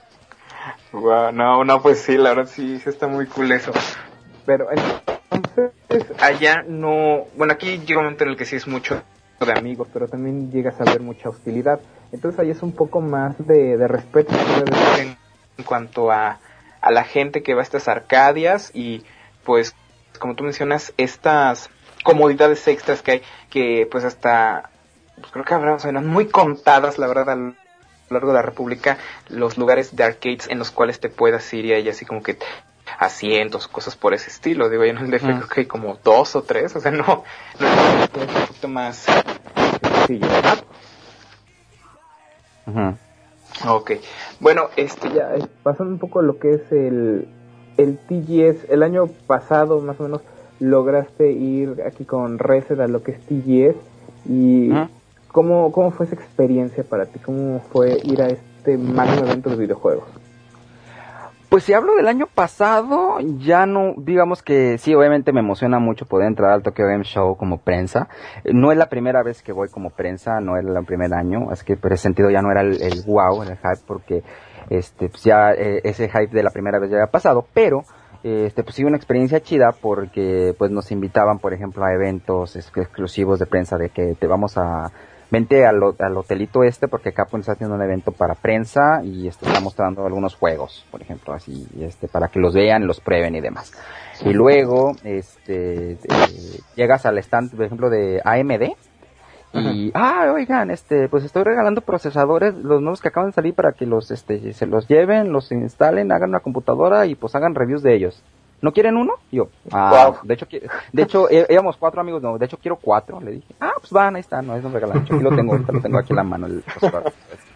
Wow, no, no, pues sí, la verdad sí, sí está muy cool eso. Pero entonces allá no, bueno, aquí llega un momento en el que sí es mucho de amigos, pero también llegas a ver mucha hostilidad. Entonces ahí es un poco más de, de respeto en, en cuanto a, a la gente que va a estas Arcadias y pues, como tú mencionas, estas comodidades extras que hay, que pues hasta, pues creo que habrá, o sea, muy contadas, la verdad, a lo largo de la República, los lugares de arcades en los cuales te puedas ir y hay así como que asientos, cosas por ese estilo. Digo, yo en el D F mm. creo que hay como dos o tres, o sea, no, no es un poquito más sencillo, ¿verdad? Uh-huh. Ok, bueno, este ya pasando un poco a lo que es el el T G S, el año pasado más o menos lograste ir aquí con Reset a lo que es T G S y uh-huh. ¿cómo, cómo fue esa experiencia para ti? ¿Cómo fue ir a este magno evento de videojuegos? Pues si hablo del año pasado, ya no, digamos que sí, obviamente me emociona mucho poder entrar al Tokyo Game Show como prensa. No es la primera vez que voy como prensa, no era el primer año, así que por ese sentido ya no era el, el wow, el hype, porque este, pues ya eh, ese hype de la primera vez ya había pasado, pero este, pues sí, una experiencia chida porque pues nos invitaban, por ejemplo, a eventos ex- exclusivos de prensa de que te vamos a vente al, al hotelito este porque Capcom está haciendo un evento para prensa y este, está mostrando algunos juegos, por ejemplo, así, este, para que los vean, los prueben y demás. Y luego, este, eh, llegas al stand, por ejemplo, de A M D y, ah, oigan, este, pues estoy regalando procesadores, los nuevos que acaban de salir para que los, este, se los lleven, los instalen, hagan una computadora y pues hagan reviews de ellos. ¿No quieren uno? Y yo, ah, wow. de hecho, de hecho, é- éramos cuatro amigos, no, de hecho quiero cuatro, le dije, ah, pues van, ahí está, no es un regalo, aquí lo tengo, ahorita lo tengo aquí en la mano, el procesador.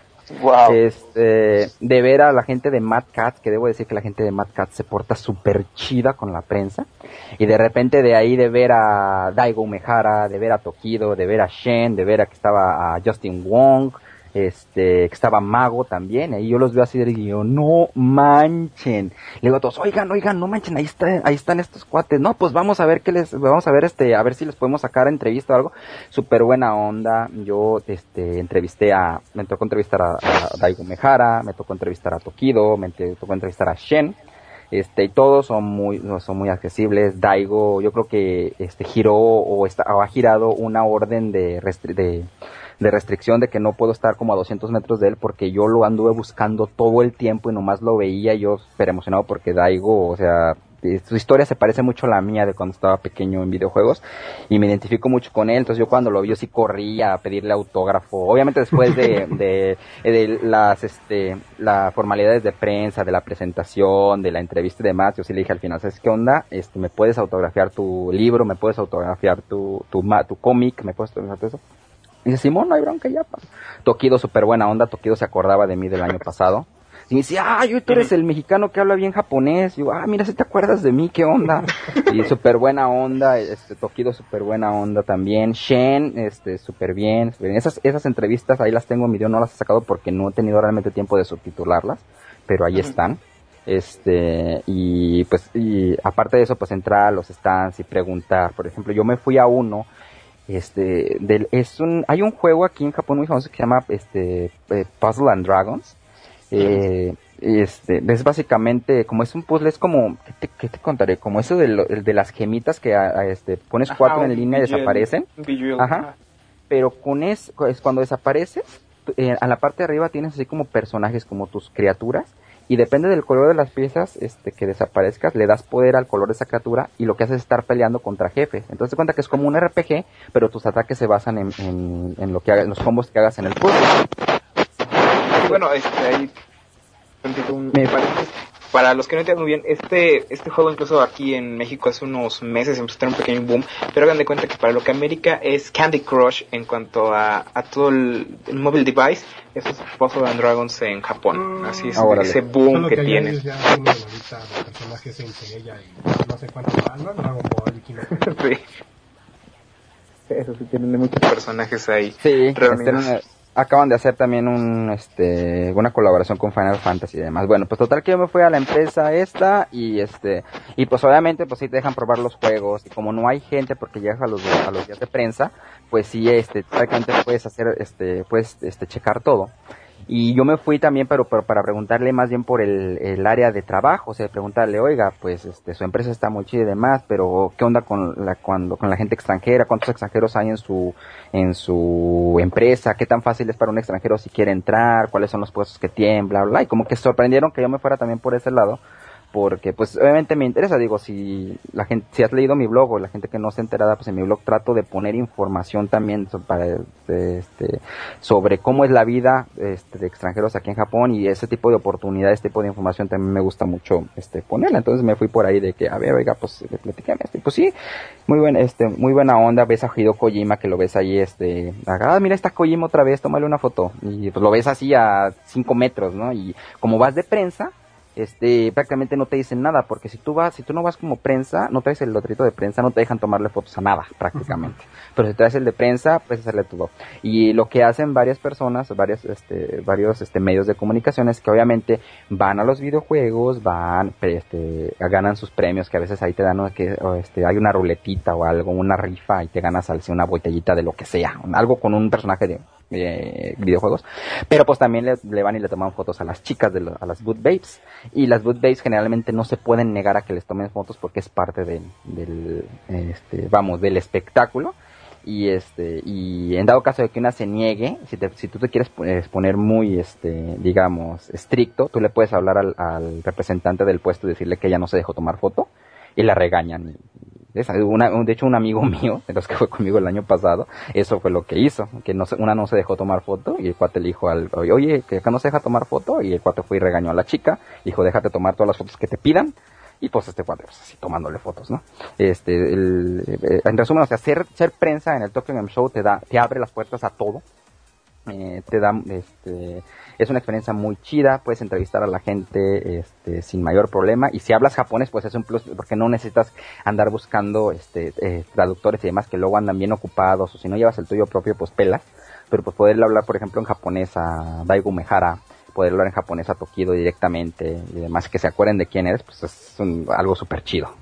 Wow. Este, de ver a la gente de Mad Catz, que debo decir que la gente de Mad Catz se porta súper chida con la prensa, y de repente de ahí de ver a Daigo Umehara, de ver a Tokido, de ver a Shen, de ver a que estaba a Justin Wong, este, que estaba Mago también, y yo los veo así y yo, no manchen, le digo a todos, oigan, oigan, no manchen, ahí están, ahí están estos cuates, no, pues vamos a ver qué les, vamos a ver este, a ver si les podemos sacar entrevista o algo, súper buena onda, yo, este, entrevisté a, me tocó entrevistar a, a Daigo Umehara, me tocó entrevistar a Tokido, me te- tocó entrevistar a Shen, este, y todos son muy, son muy accesibles. Daigo, yo creo que, este, giró o está, o ha girado una orden de, restri- de, de restricción de que no puedo estar como a doscientos metros de él porque yo lo anduve buscando todo el tiempo y nomás lo veía yo súper emocionado porque Daigo, o sea, eh, su historia se parece mucho a la mía de cuando estaba pequeño en videojuegos y me identifico mucho con él, entonces yo cuando lo vi yo sí corría a pedirle autógrafo, obviamente después de, de, de las este las formalidades de prensa, de la presentación, de la entrevista y demás, yo sí le dije al final, ¿sabes qué onda? Este, me puedes autografiar tu libro, me puedes autografiar tu tu, ma- tu cómic, me puedes autografiar eso. Y dice, Simón, no hay bronca ya, pa. Tokido, súper buena onda, Tokido se acordaba de mí del año pasado. Y me dice, ah, yo, tú eres el mexicano que habla bien japonés. Y yo, ah, mira, si te acuerdas de mí, qué onda. Y súper buena onda, este, Tokido súper buena onda también. Shen, este, súper bien, súper bien. Esas, esas entrevistas ahí las tengo en video, no las he sacado porque no he tenido realmente tiempo de subtitularlas, pero ahí están. Este, y pues, y aparte de eso, pues entrar a los stands y preguntar. Por ejemplo, yo me fui a uno, este, del, es un, hay un juego aquí en Japón muy famoso que se llama, este, eh, Puzzle and Dragons. Eh, este, es básicamente, como es un puzzle, es como, ¿qué te, qué te contaré? Como eso de, lo, de las gemitas que a, a este, pones cuatro en línea y desaparecen. Ajá. Pero con es, es cuando desapareces, eh, a la parte de arriba tienes así como personajes, como tus criaturas, y depende del color de las piezas este, que desaparezcas, le das poder al color de esa criatura y lo que haces es estar peleando contra jefes. Entonces te cuenta que es como un R P G, pero tus ataques se basan en, en, en lo que hagas, en los combos que hagas en el puzzle. Y bueno, este, ahí, un, Me- para, para los que no entienden muy bien, este, este juego incluso aquí en México hace unos meses empezó a tener un pequeño boom, pero hagan de cuenta que para lo que América es Candy Crush en cuanto a, a todo el, el mobile device, eso es Puzzle and Dragons en Japón, así es, Ah, órale. ese boom Solo que, que allá tiene. ellos ya tienen ahorita los personajes entre ella y no sé cuántos más, ¿no? Dragon Ball y Kino. Sí. Eso sí, tienen muchos personajes ahí Sí, reunidos. este, acaban de hacer también un, este, una colaboración con Final Fantasy y demás. Bueno, pues total que yo me fui a la empresa esta y este, y pues obviamente pues sí te dejan probar los juegos y como no hay gente porque llegas a los, a los días de prensa, pues sí, este, prácticamente puedes hacer, este, puedes, este, checar todo. Y yo me fui también, pero, pero para preguntarle más bien por el, el área de trabajo, o sea, preguntarle, oiga, pues este, su empresa está muy chida y demás, pero ¿qué onda con la, cuando, con la gente extranjera? ¿Cuántos extranjeros hay en su, en su empresa? ¿Qué tan fácil es para un extranjero si quiere entrar? ¿Cuáles son los puestos que tienen? Bla, bla, bla. Y como que sorprendieron que yo me fuera también por ese lado, porque pues obviamente me interesa, digo, si la gente, si has leído mi blog o la gente que no está enterada, pues en mi blog trato de poner información también so- para, este, sobre cómo es la vida este, de extranjeros aquí en Japón y ese tipo de oportunidades, este tipo de información también me gusta mucho este ponerla, entonces me fui por ahí de que, a ver, oiga, pues platícame esto, y pues sí, muy buen, este, muy buena onda, ves a Hideo Kojima que lo ves ahí, este, ah, mira está Kojima otra vez, tómale una foto, y pues lo ves así a cinco metros, ¿no? Y como vas de prensa, este, prácticamente no te dicen nada, porque si tú vas, si tú no vas como prensa, no traes el lotrito de prensa, no te dejan tomarle fotos a nada, prácticamente. Pero si traes el de prensa, puedes hacerle todo. Y lo que hacen varias personas, varias, este, varios, este, medios de comunicación es que obviamente van a los videojuegos, van, este, ganan sus premios, que a veces ahí te dan, ¿no? Que, o este, hay una ruletita o algo, una rifa, y te ganas al una botellita de lo que sea, algo con un personaje de, eh, videojuegos, pero pues también le, le van y le toman fotos a las chicas, de lo, a las boot babes, y las boot babes generalmente no se pueden negar a que les tomen fotos porque es parte de, del, este, vamos, del espectáculo. Y este y en dado caso de que una se niegue, si, te, si tú te quieres poner muy este digamos estricto, tú le puedes hablar al, al representante del puesto y decirle que ella no se dejó tomar foto y la regañan. Una, de hecho un amigo mío, de los que fue conmigo el año pasado, eso fue lo que hizo, que no se, una no se dejó tomar foto y el cuate le dijo al oye, que acá no se deja tomar foto, y el cuate fue y regañó a la chica, dijo déjate tomar todas las fotos que te pidan. Y pues este cuadro, pues así tomándole fotos, ¿no? Este, el, eh, en resumen, o sea, ser, ser prensa en el Tokyo Game Show te da, te abre las puertas a todo. Eh, te da, este, es una experiencia muy chida, puedes entrevistar a la gente, este, sin mayor problema. Y si hablas japonés, pues es un plus, porque no necesitas andar buscando, este, eh, traductores y demás que luego andan bien ocupados, o si no llevas el tuyo propio, pues pelas. Pero pues poderle hablar, por ejemplo, en japonés a Daigo Mehara, poder hablar en japonés a Tokido directamente y demás, que se acuerden de quién eres, pues es un, algo súper chido.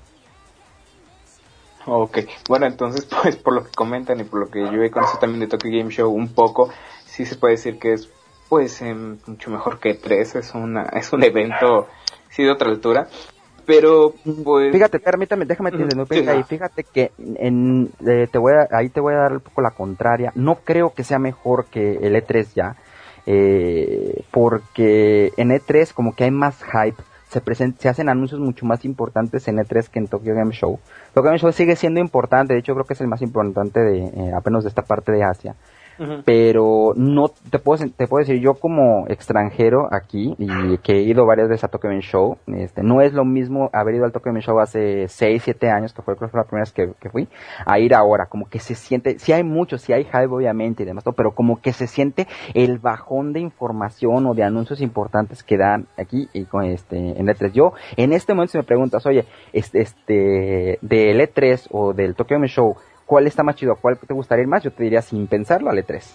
Ok, bueno, entonces pues por lo que comentan y por lo que yo he conocido también de Tokyo Game Show un poco, sí se puede decir que es pues eh, mucho mejor que E tres, es una es un evento sí de otra altura, pero pues fíjate, permítame, déjame te uh, sí, ahí, fíjate que en, eh, te voy a, ahí te voy a dar un poco la contraria, no creo que sea mejor que el E tres ya. Eh, porque en E tres como que hay más hype, se present, se hacen anuncios mucho más importantes en E tres que en Tokyo Game Show. Tokyo Game Show sigue siendo importante, de hecho creo que es el más importante de eh, apenas de esta parte de Asia. Uh-huh. Pero no te puedo te puedo decir, yo como extranjero aquí y que he ido varias veces a Tokyo Game Show, este no es lo mismo haber ido al Tokyo Game Show hace seis, siete años, que fue, creo que fue la primera vez que, que fui, a ir ahora, como que se siente, sí hay mucho, sí hay hype obviamente y demás, pero como que se siente el bajón de información o de anuncios importantes que dan aquí y con este en E tres. Yo en este momento si me preguntas, oye, este, este del E tres o del Tokyo Game Show, ¿cuál está más chido? ¿Cuál te gustaría ir más? Yo te diría sin pensarlo al E tres.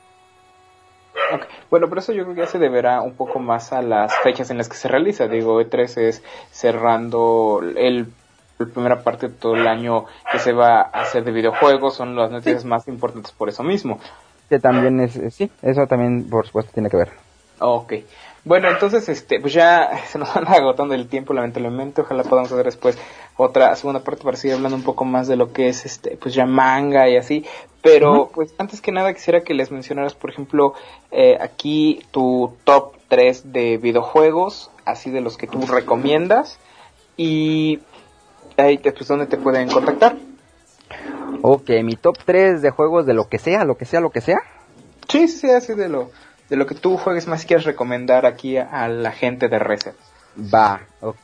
Okay. Bueno, pero eso yo creo que ya se deberá un poco más a las fechas en las que se realiza. Digo, E tres es cerrando el, la primera parte de todo el año que se va a hacer de videojuegos, son las noticias sí. más importantes por eso mismo. Que también es, sí, eso también por supuesto tiene que ver. Ok. Bueno, entonces, este, pues ya se nos anda agotando el tiempo, lamentablemente. Ojalá podamos hacer después otra segunda parte para seguir hablando un poco más de lo que es, este, pues ya manga y así. Pero, uh-huh. pues antes que nada quisiera que les mencionaras, por ejemplo, eh, aquí tu top tres de videojuegos, así de los que tú recomiendas. Y ahí, pues, ¿dónde te pueden contactar? Ok, mi top tres de juegos de lo que sea, lo que sea, lo que sea. Sí, sí, así de lo... de lo que tú juegues más quieres recomendar aquí a la gente de Reset. Va, ok,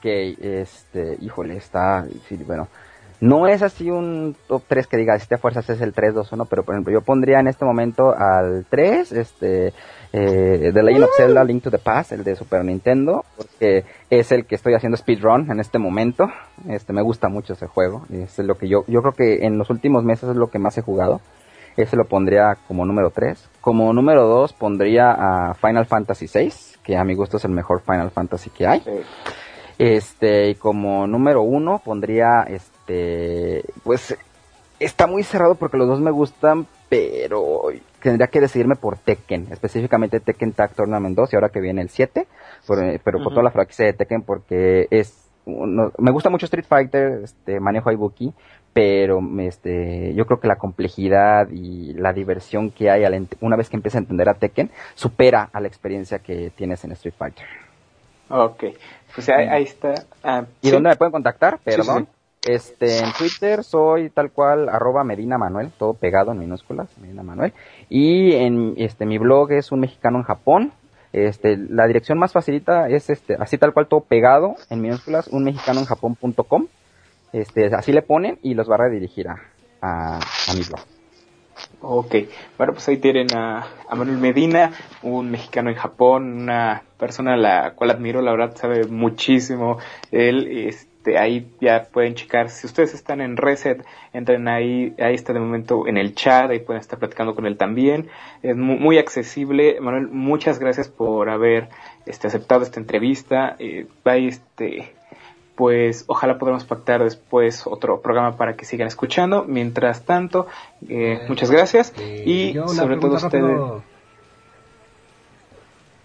este, híjole, está, sí, bueno, no es así un top tres que diga, si te fuerzas es el tres, dos, uno, pero por ejemplo, yo pondría en este momento al tres, este, eh, The Legend of Zelda, Link to the Past, el de Super Nintendo, porque es el que estoy haciendo speedrun en este momento, este, me gusta mucho ese juego, es lo que yo, yo creo que en los últimos meses es lo que más he jugado. Ese lo pondría como número tres. Como número dos pondría a Final Fantasy seis, que a mi gusto es el mejor Final Fantasy que hay. Sí. Este, y como número uno pondría, este, pues, está muy cerrado porque los dos me gustan, pero tendría que decidirme por Tekken, específicamente Tekken Tag Tournament dos, y ahora que viene el siete, por, pero uh-huh. por toda la franquicia de Tekken, porque es, uno, me gusta mucho Street Fighter, este, manejo a Ibuki, pero este yo creo que la complejidad y la diversión que hay al ent- una vez que empiezas a entender a Tekken supera a la experiencia que tienes en Street Fighter. Ok, pues ahí, ahí está. Uh, ¿Y ¿sí? dónde me pueden contactar? Perdón. Sí, sí. Este, en Twitter soy tal cual arroba Medina Manuel, todo pegado en minúsculas, Medina Manuel. Y en este mi blog es Un Mexicano en Japón. Este, la dirección más facilita es este, así tal cual todo pegado en minúsculas, un mexicano en japón punto com. Este, así le ponen y los va a redirigir a, a, a mi blog. Ok, bueno, pues ahí tienen a, a Manuel Medina, un mexicano en Japón, una persona a la cual admiro, la verdad sabe muchísimo. Él, este, ahí ya pueden checar, si ustedes están en Reset, entren ahí, ahí está de momento en el chat, ahí pueden estar platicando con él también. Es muy, muy accesible. Manuel, muchas gracias por haber este, aceptado esta entrevista. Eh, ahí, este... pues ojalá podamos pactar después otro programa para que sigan escuchando. Mientras tanto, eh, muchas gracias. Eh, y sobre todo ustedes...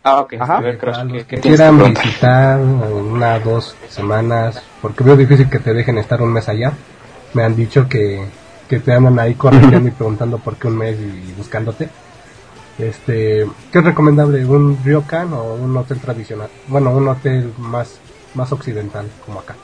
Ah, ok. Ajá. A ver, Crush, Para ¿qué, los qué que tienes que quieran preguntar? visitar en una dos semanas, porque veo difícil que te dejen estar un mes allá. Me han dicho que, que te andan ahí corriendo y preguntando por qué un mes y buscándote. Este, ¿qué es recomendable? ¿Un ryokan o un hotel tradicional? Bueno, un hotel más, más occidental, como acá.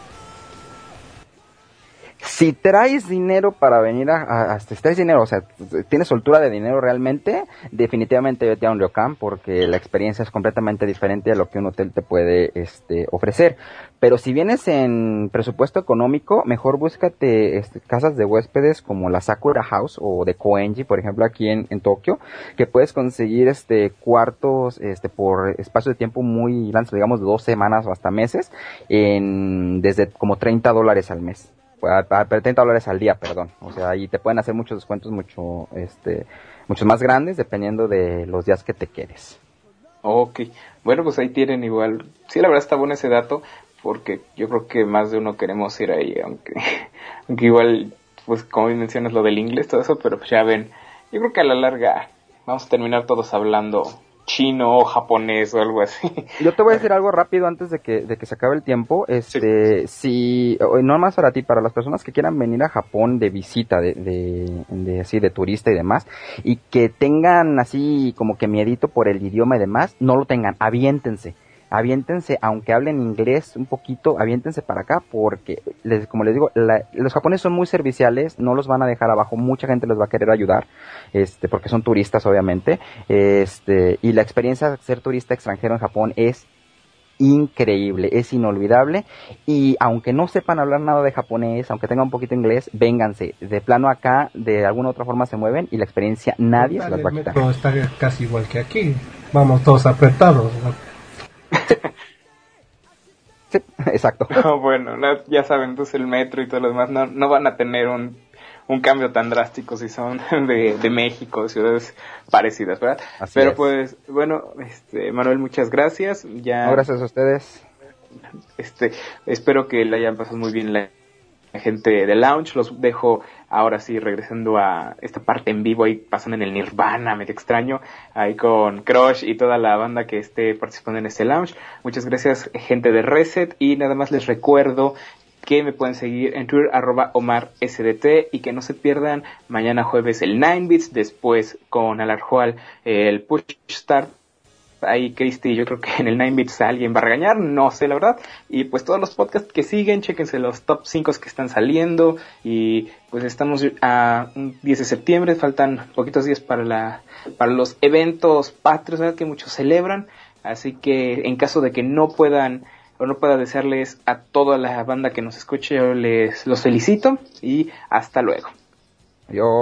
Si traes dinero para venir a, a, a- si traes dinero, o sea, tienes soltura de dinero realmente, definitivamente vete a un ryokan porque la experiencia es completamente diferente a lo que un hotel te puede este, ofrecer. Pero si vienes en presupuesto económico, mejor búscate este, casas de huéspedes como la Sakura House o de Koenji, por ejemplo, aquí en, en Tokio, que puedes conseguir este cuartos este por espacio de tiempo muy grandes, digamos de dos semanas o hasta meses, en desde como treinta dólares al mes. A, a, treinta dólares al día, perdón. O sea, ahí te pueden hacer muchos descuentos mucho, este, muchos más grandes dependiendo de los días que te quedes. Ok, bueno, pues ahí tienen igual. Sí, la verdad está bueno ese dato, porque yo creo que más de uno queremos ir ahí, aunque, aunque igual, pues como bien mencionas lo del inglés, todo eso, pero pues ya ven, yo creo que a la larga vamos a terminar todos hablando chino o japonés o algo así. Yo te voy a decir algo rápido antes de que, de que se acabe el tiempo. Este, si, o- no más para ti, para las personas que quieran venir a Japón de visita, de, de, de así, de turista y demás, y que tengan así como que miedito por el idioma y demás, no lo tengan, aviéntense. Aviéntense, aunque hablen inglés un poquito, aviéntense para acá porque, les, como les digo, la- los japoneses son muy serviciales, no los van a dejar abajo, mucha gente les va a querer ayudar, este, porque son turistas obviamente, este, y la experiencia de ser turista extranjero en Japón es increíble, es inolvidable, y aunque no sepan hablar nada de japonés, aunque tengan un poquito de inglés, vénganse, de plano acá, de alguna otra forma se mueven y la experiencia nadie se las va a El quitar. metro está casi igual que aquí. Vamos todos apretados, ¿no? Sí, exacto. No, bueno, no, ya saben, entonces el metro y todo lo demás no, no van a tener un, un cambio tan drástico si son de, de México, ciudades parecidas, ¿verdad? Así Pero es. pues, bueno, este, Manuel, muchas gracias. Ya, No, gracias a ustedes. este, espero que le hayan pasado muy bien la, la gente de Lounge. Los dejo ahora sí regresando a esta parte en vivo, ahí pasando en el Nirvana, medio extraño, ahí con Crush y toda la banda que esté participando en este Lounge. Muchas gracias, gente de Reset, y nada más les recuerdo que me pueden seguir en Twitter, arroba Omar S D T, y que no se pierdan mañana jueves el nueve bits, después con Alarjual el Push Start. Ahí Cristi, yo creo que en el nueve bits alguien va a regañar, no sé la verdad, y pues todos los podcasts que siguen, chéquense los top cinco que están saliendo, y pues estamos a un diez de septiembre, faltan poquitos días para la para los eventos patrios, ¿verdad? Que muchos celebran, así que en caso de que no puedan o no pueda desearles a toda la banda que nos escuche, yo les los felicito y hasta luego. Yo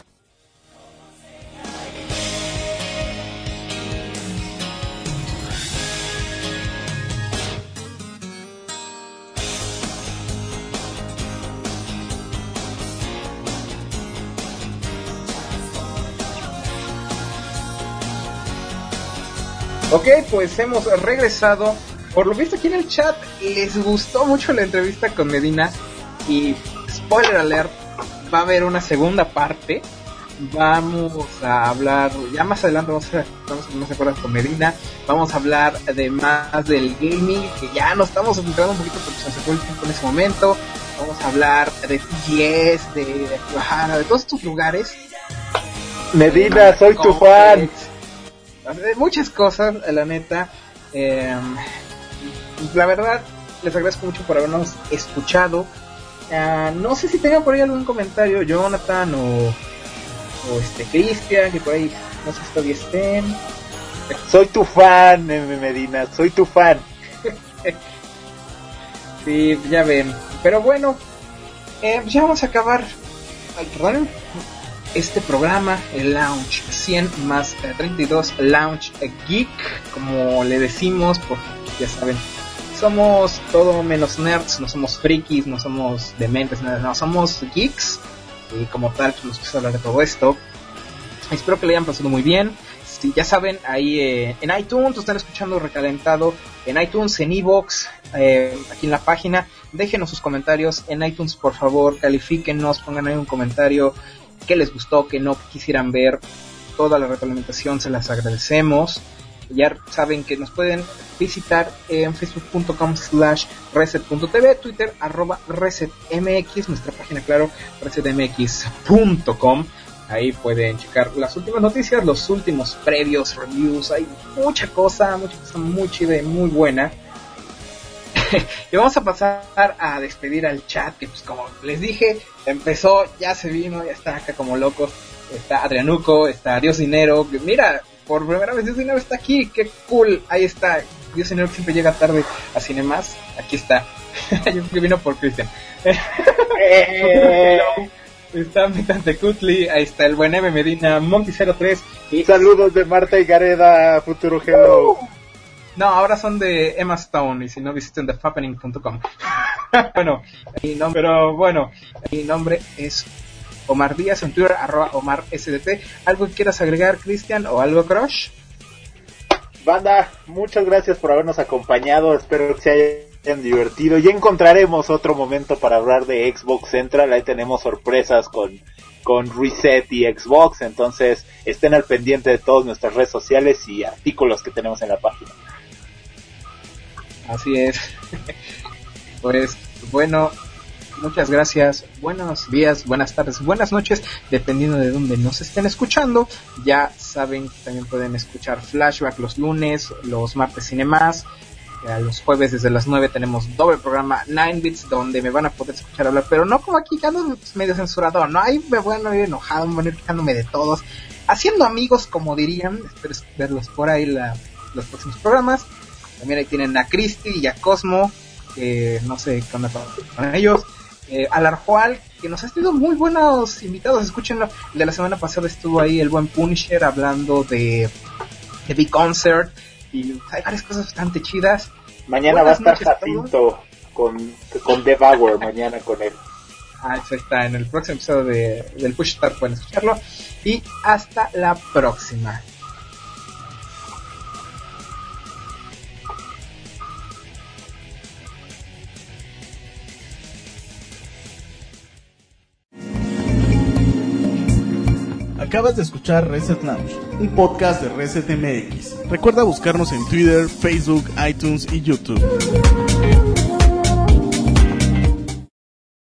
Ok, pues hemos regresado. Por lo visto aquí en el chat les gustó mucho la entrevista con Medina. Y spoiler alert, va a haber una segunda parte. Vamos a hablar, ya más adelante vamos a vamos a más acuerdas con Medina. Vamos a hablar de más del gaming, que ya nos estamos entrando un poquito porque se nos fue el tiempo en ese momento. Vamos a hablar de T G S, de, de Tijuana, de todos estos lugares. Medina, soy tu fan. De muchas cosas, la neta. Eh, la verdad, les agradezco mucho por habernos escuchado. Uh, no sé si tengan por ahí algún comentario, Jonathan o, o este Cristian, que por ahí no sé si todavía estén. Soy tu fan, Medina, soy tu fan. Sí, ya ven. Pero bueno, eh, ya vamos a acabar. Ay, perdón. Este programa, el Lounge cien más eh, treinta y dos Lounge Geek, como le decimos, porque ya saben, somos todo menos nerds, no somos frikis, no somos dementes, nada, no, somos geeks, y como tal pues, nos gusta hablar de todo esto. Espero que le hayan pasado muy bien. Si ya saben, ahí eh, en iTunes, están escuchando recalentado, en iTunes, en iVoox, eh, aquí en la página, déjenos sus comentarios en iTunes, por favor, califíquenos, pongan ahí un comentario, que les gustó, que no, que quisieran ver, toda la retroalimentación se las agradecemos. Ya saben que nos pueden visitar en facebook.com slash reset.tv, Twitter arroba resetmx, nuestra página, claro, resetmx punto com. Ahí pueden checar las últimas noticias, los últimos previos, reviews, hay mucha cosa, mucha cosa muy chida y muy buena. Y vamos a pasar a despedir al chat, que pues como les dije, empezó, ya se vino, ya está acá como locos. Está Adrianuco, está Dios Dinero, que mira, por primera vez Dios Dinero está aquí, qué cool, ahí está. Dios Dinero que siempre llega tarde a Cinemas, aquí está. Yo creo que vino por Cristian. Está Mitante Cutli, ahí está el buen M Medina, Monty cero tres. Y saludos de Marta y Gareda, Futuro Hello. Uh. No, ahora son de Emma Stone, y si no visiten the fappening punto com. Bueno, mi nombre, pero bueno, mi nombre es Omar Díaz, en Twitter, arroba Omar S D T. ¿Algo que quieras agregar, Cristian, o algo, Crush? Banda, muchas gracias por habernos acompañado, espero que se hayan divertido. Ya encontraremos otro momento para hablar de Xbox Central, ahí tenemos sorpresas con, con Reset y Xbox, entonces estén al pendiente de todas nuestras redes sociales y artículos que tenemos en la página. Así es. Pues, bueno... Muchas gracias, buenos días, buenas tardes, buenas noches, dependiendo de dónde nos estén escuchando. Ya saben que también pueden escuchar Flashback los lunes, los martes Cinemas, a los jueves desde las nueve tenemos doble programa nueve bits, donde me van a poder escuchar hablar, pero no como aquí, que ando medio censurador, no, ahí me voy a ir enojado, me voy a ir quejándome de todos, haciendo amigos, como dirían. Espero verlos por ahí la, los próximos programas. También ahí tienen a Cristi y a Cosmo, que no sé qué onda con ellos. Eh, al Arjual, que nos ha tenido muy buenos invitados, escúchenlo. El de la semana pasada estuvo ahí el buen Punisher hablando de, de Big Concert, y hay varias cosas bastante chidas. Mañana buenas va a estar Jacinto con, con Devour, mañana con él. Ah, eso está en el próximo episodio de, del Push Start, pueden escucharlo. Y hasta la próxima. Acabas de escuchar Reset Lounge, un podcast de Reset M X. Recuerda buscarnos en Twitter, Facebook, iTunes y YouTube.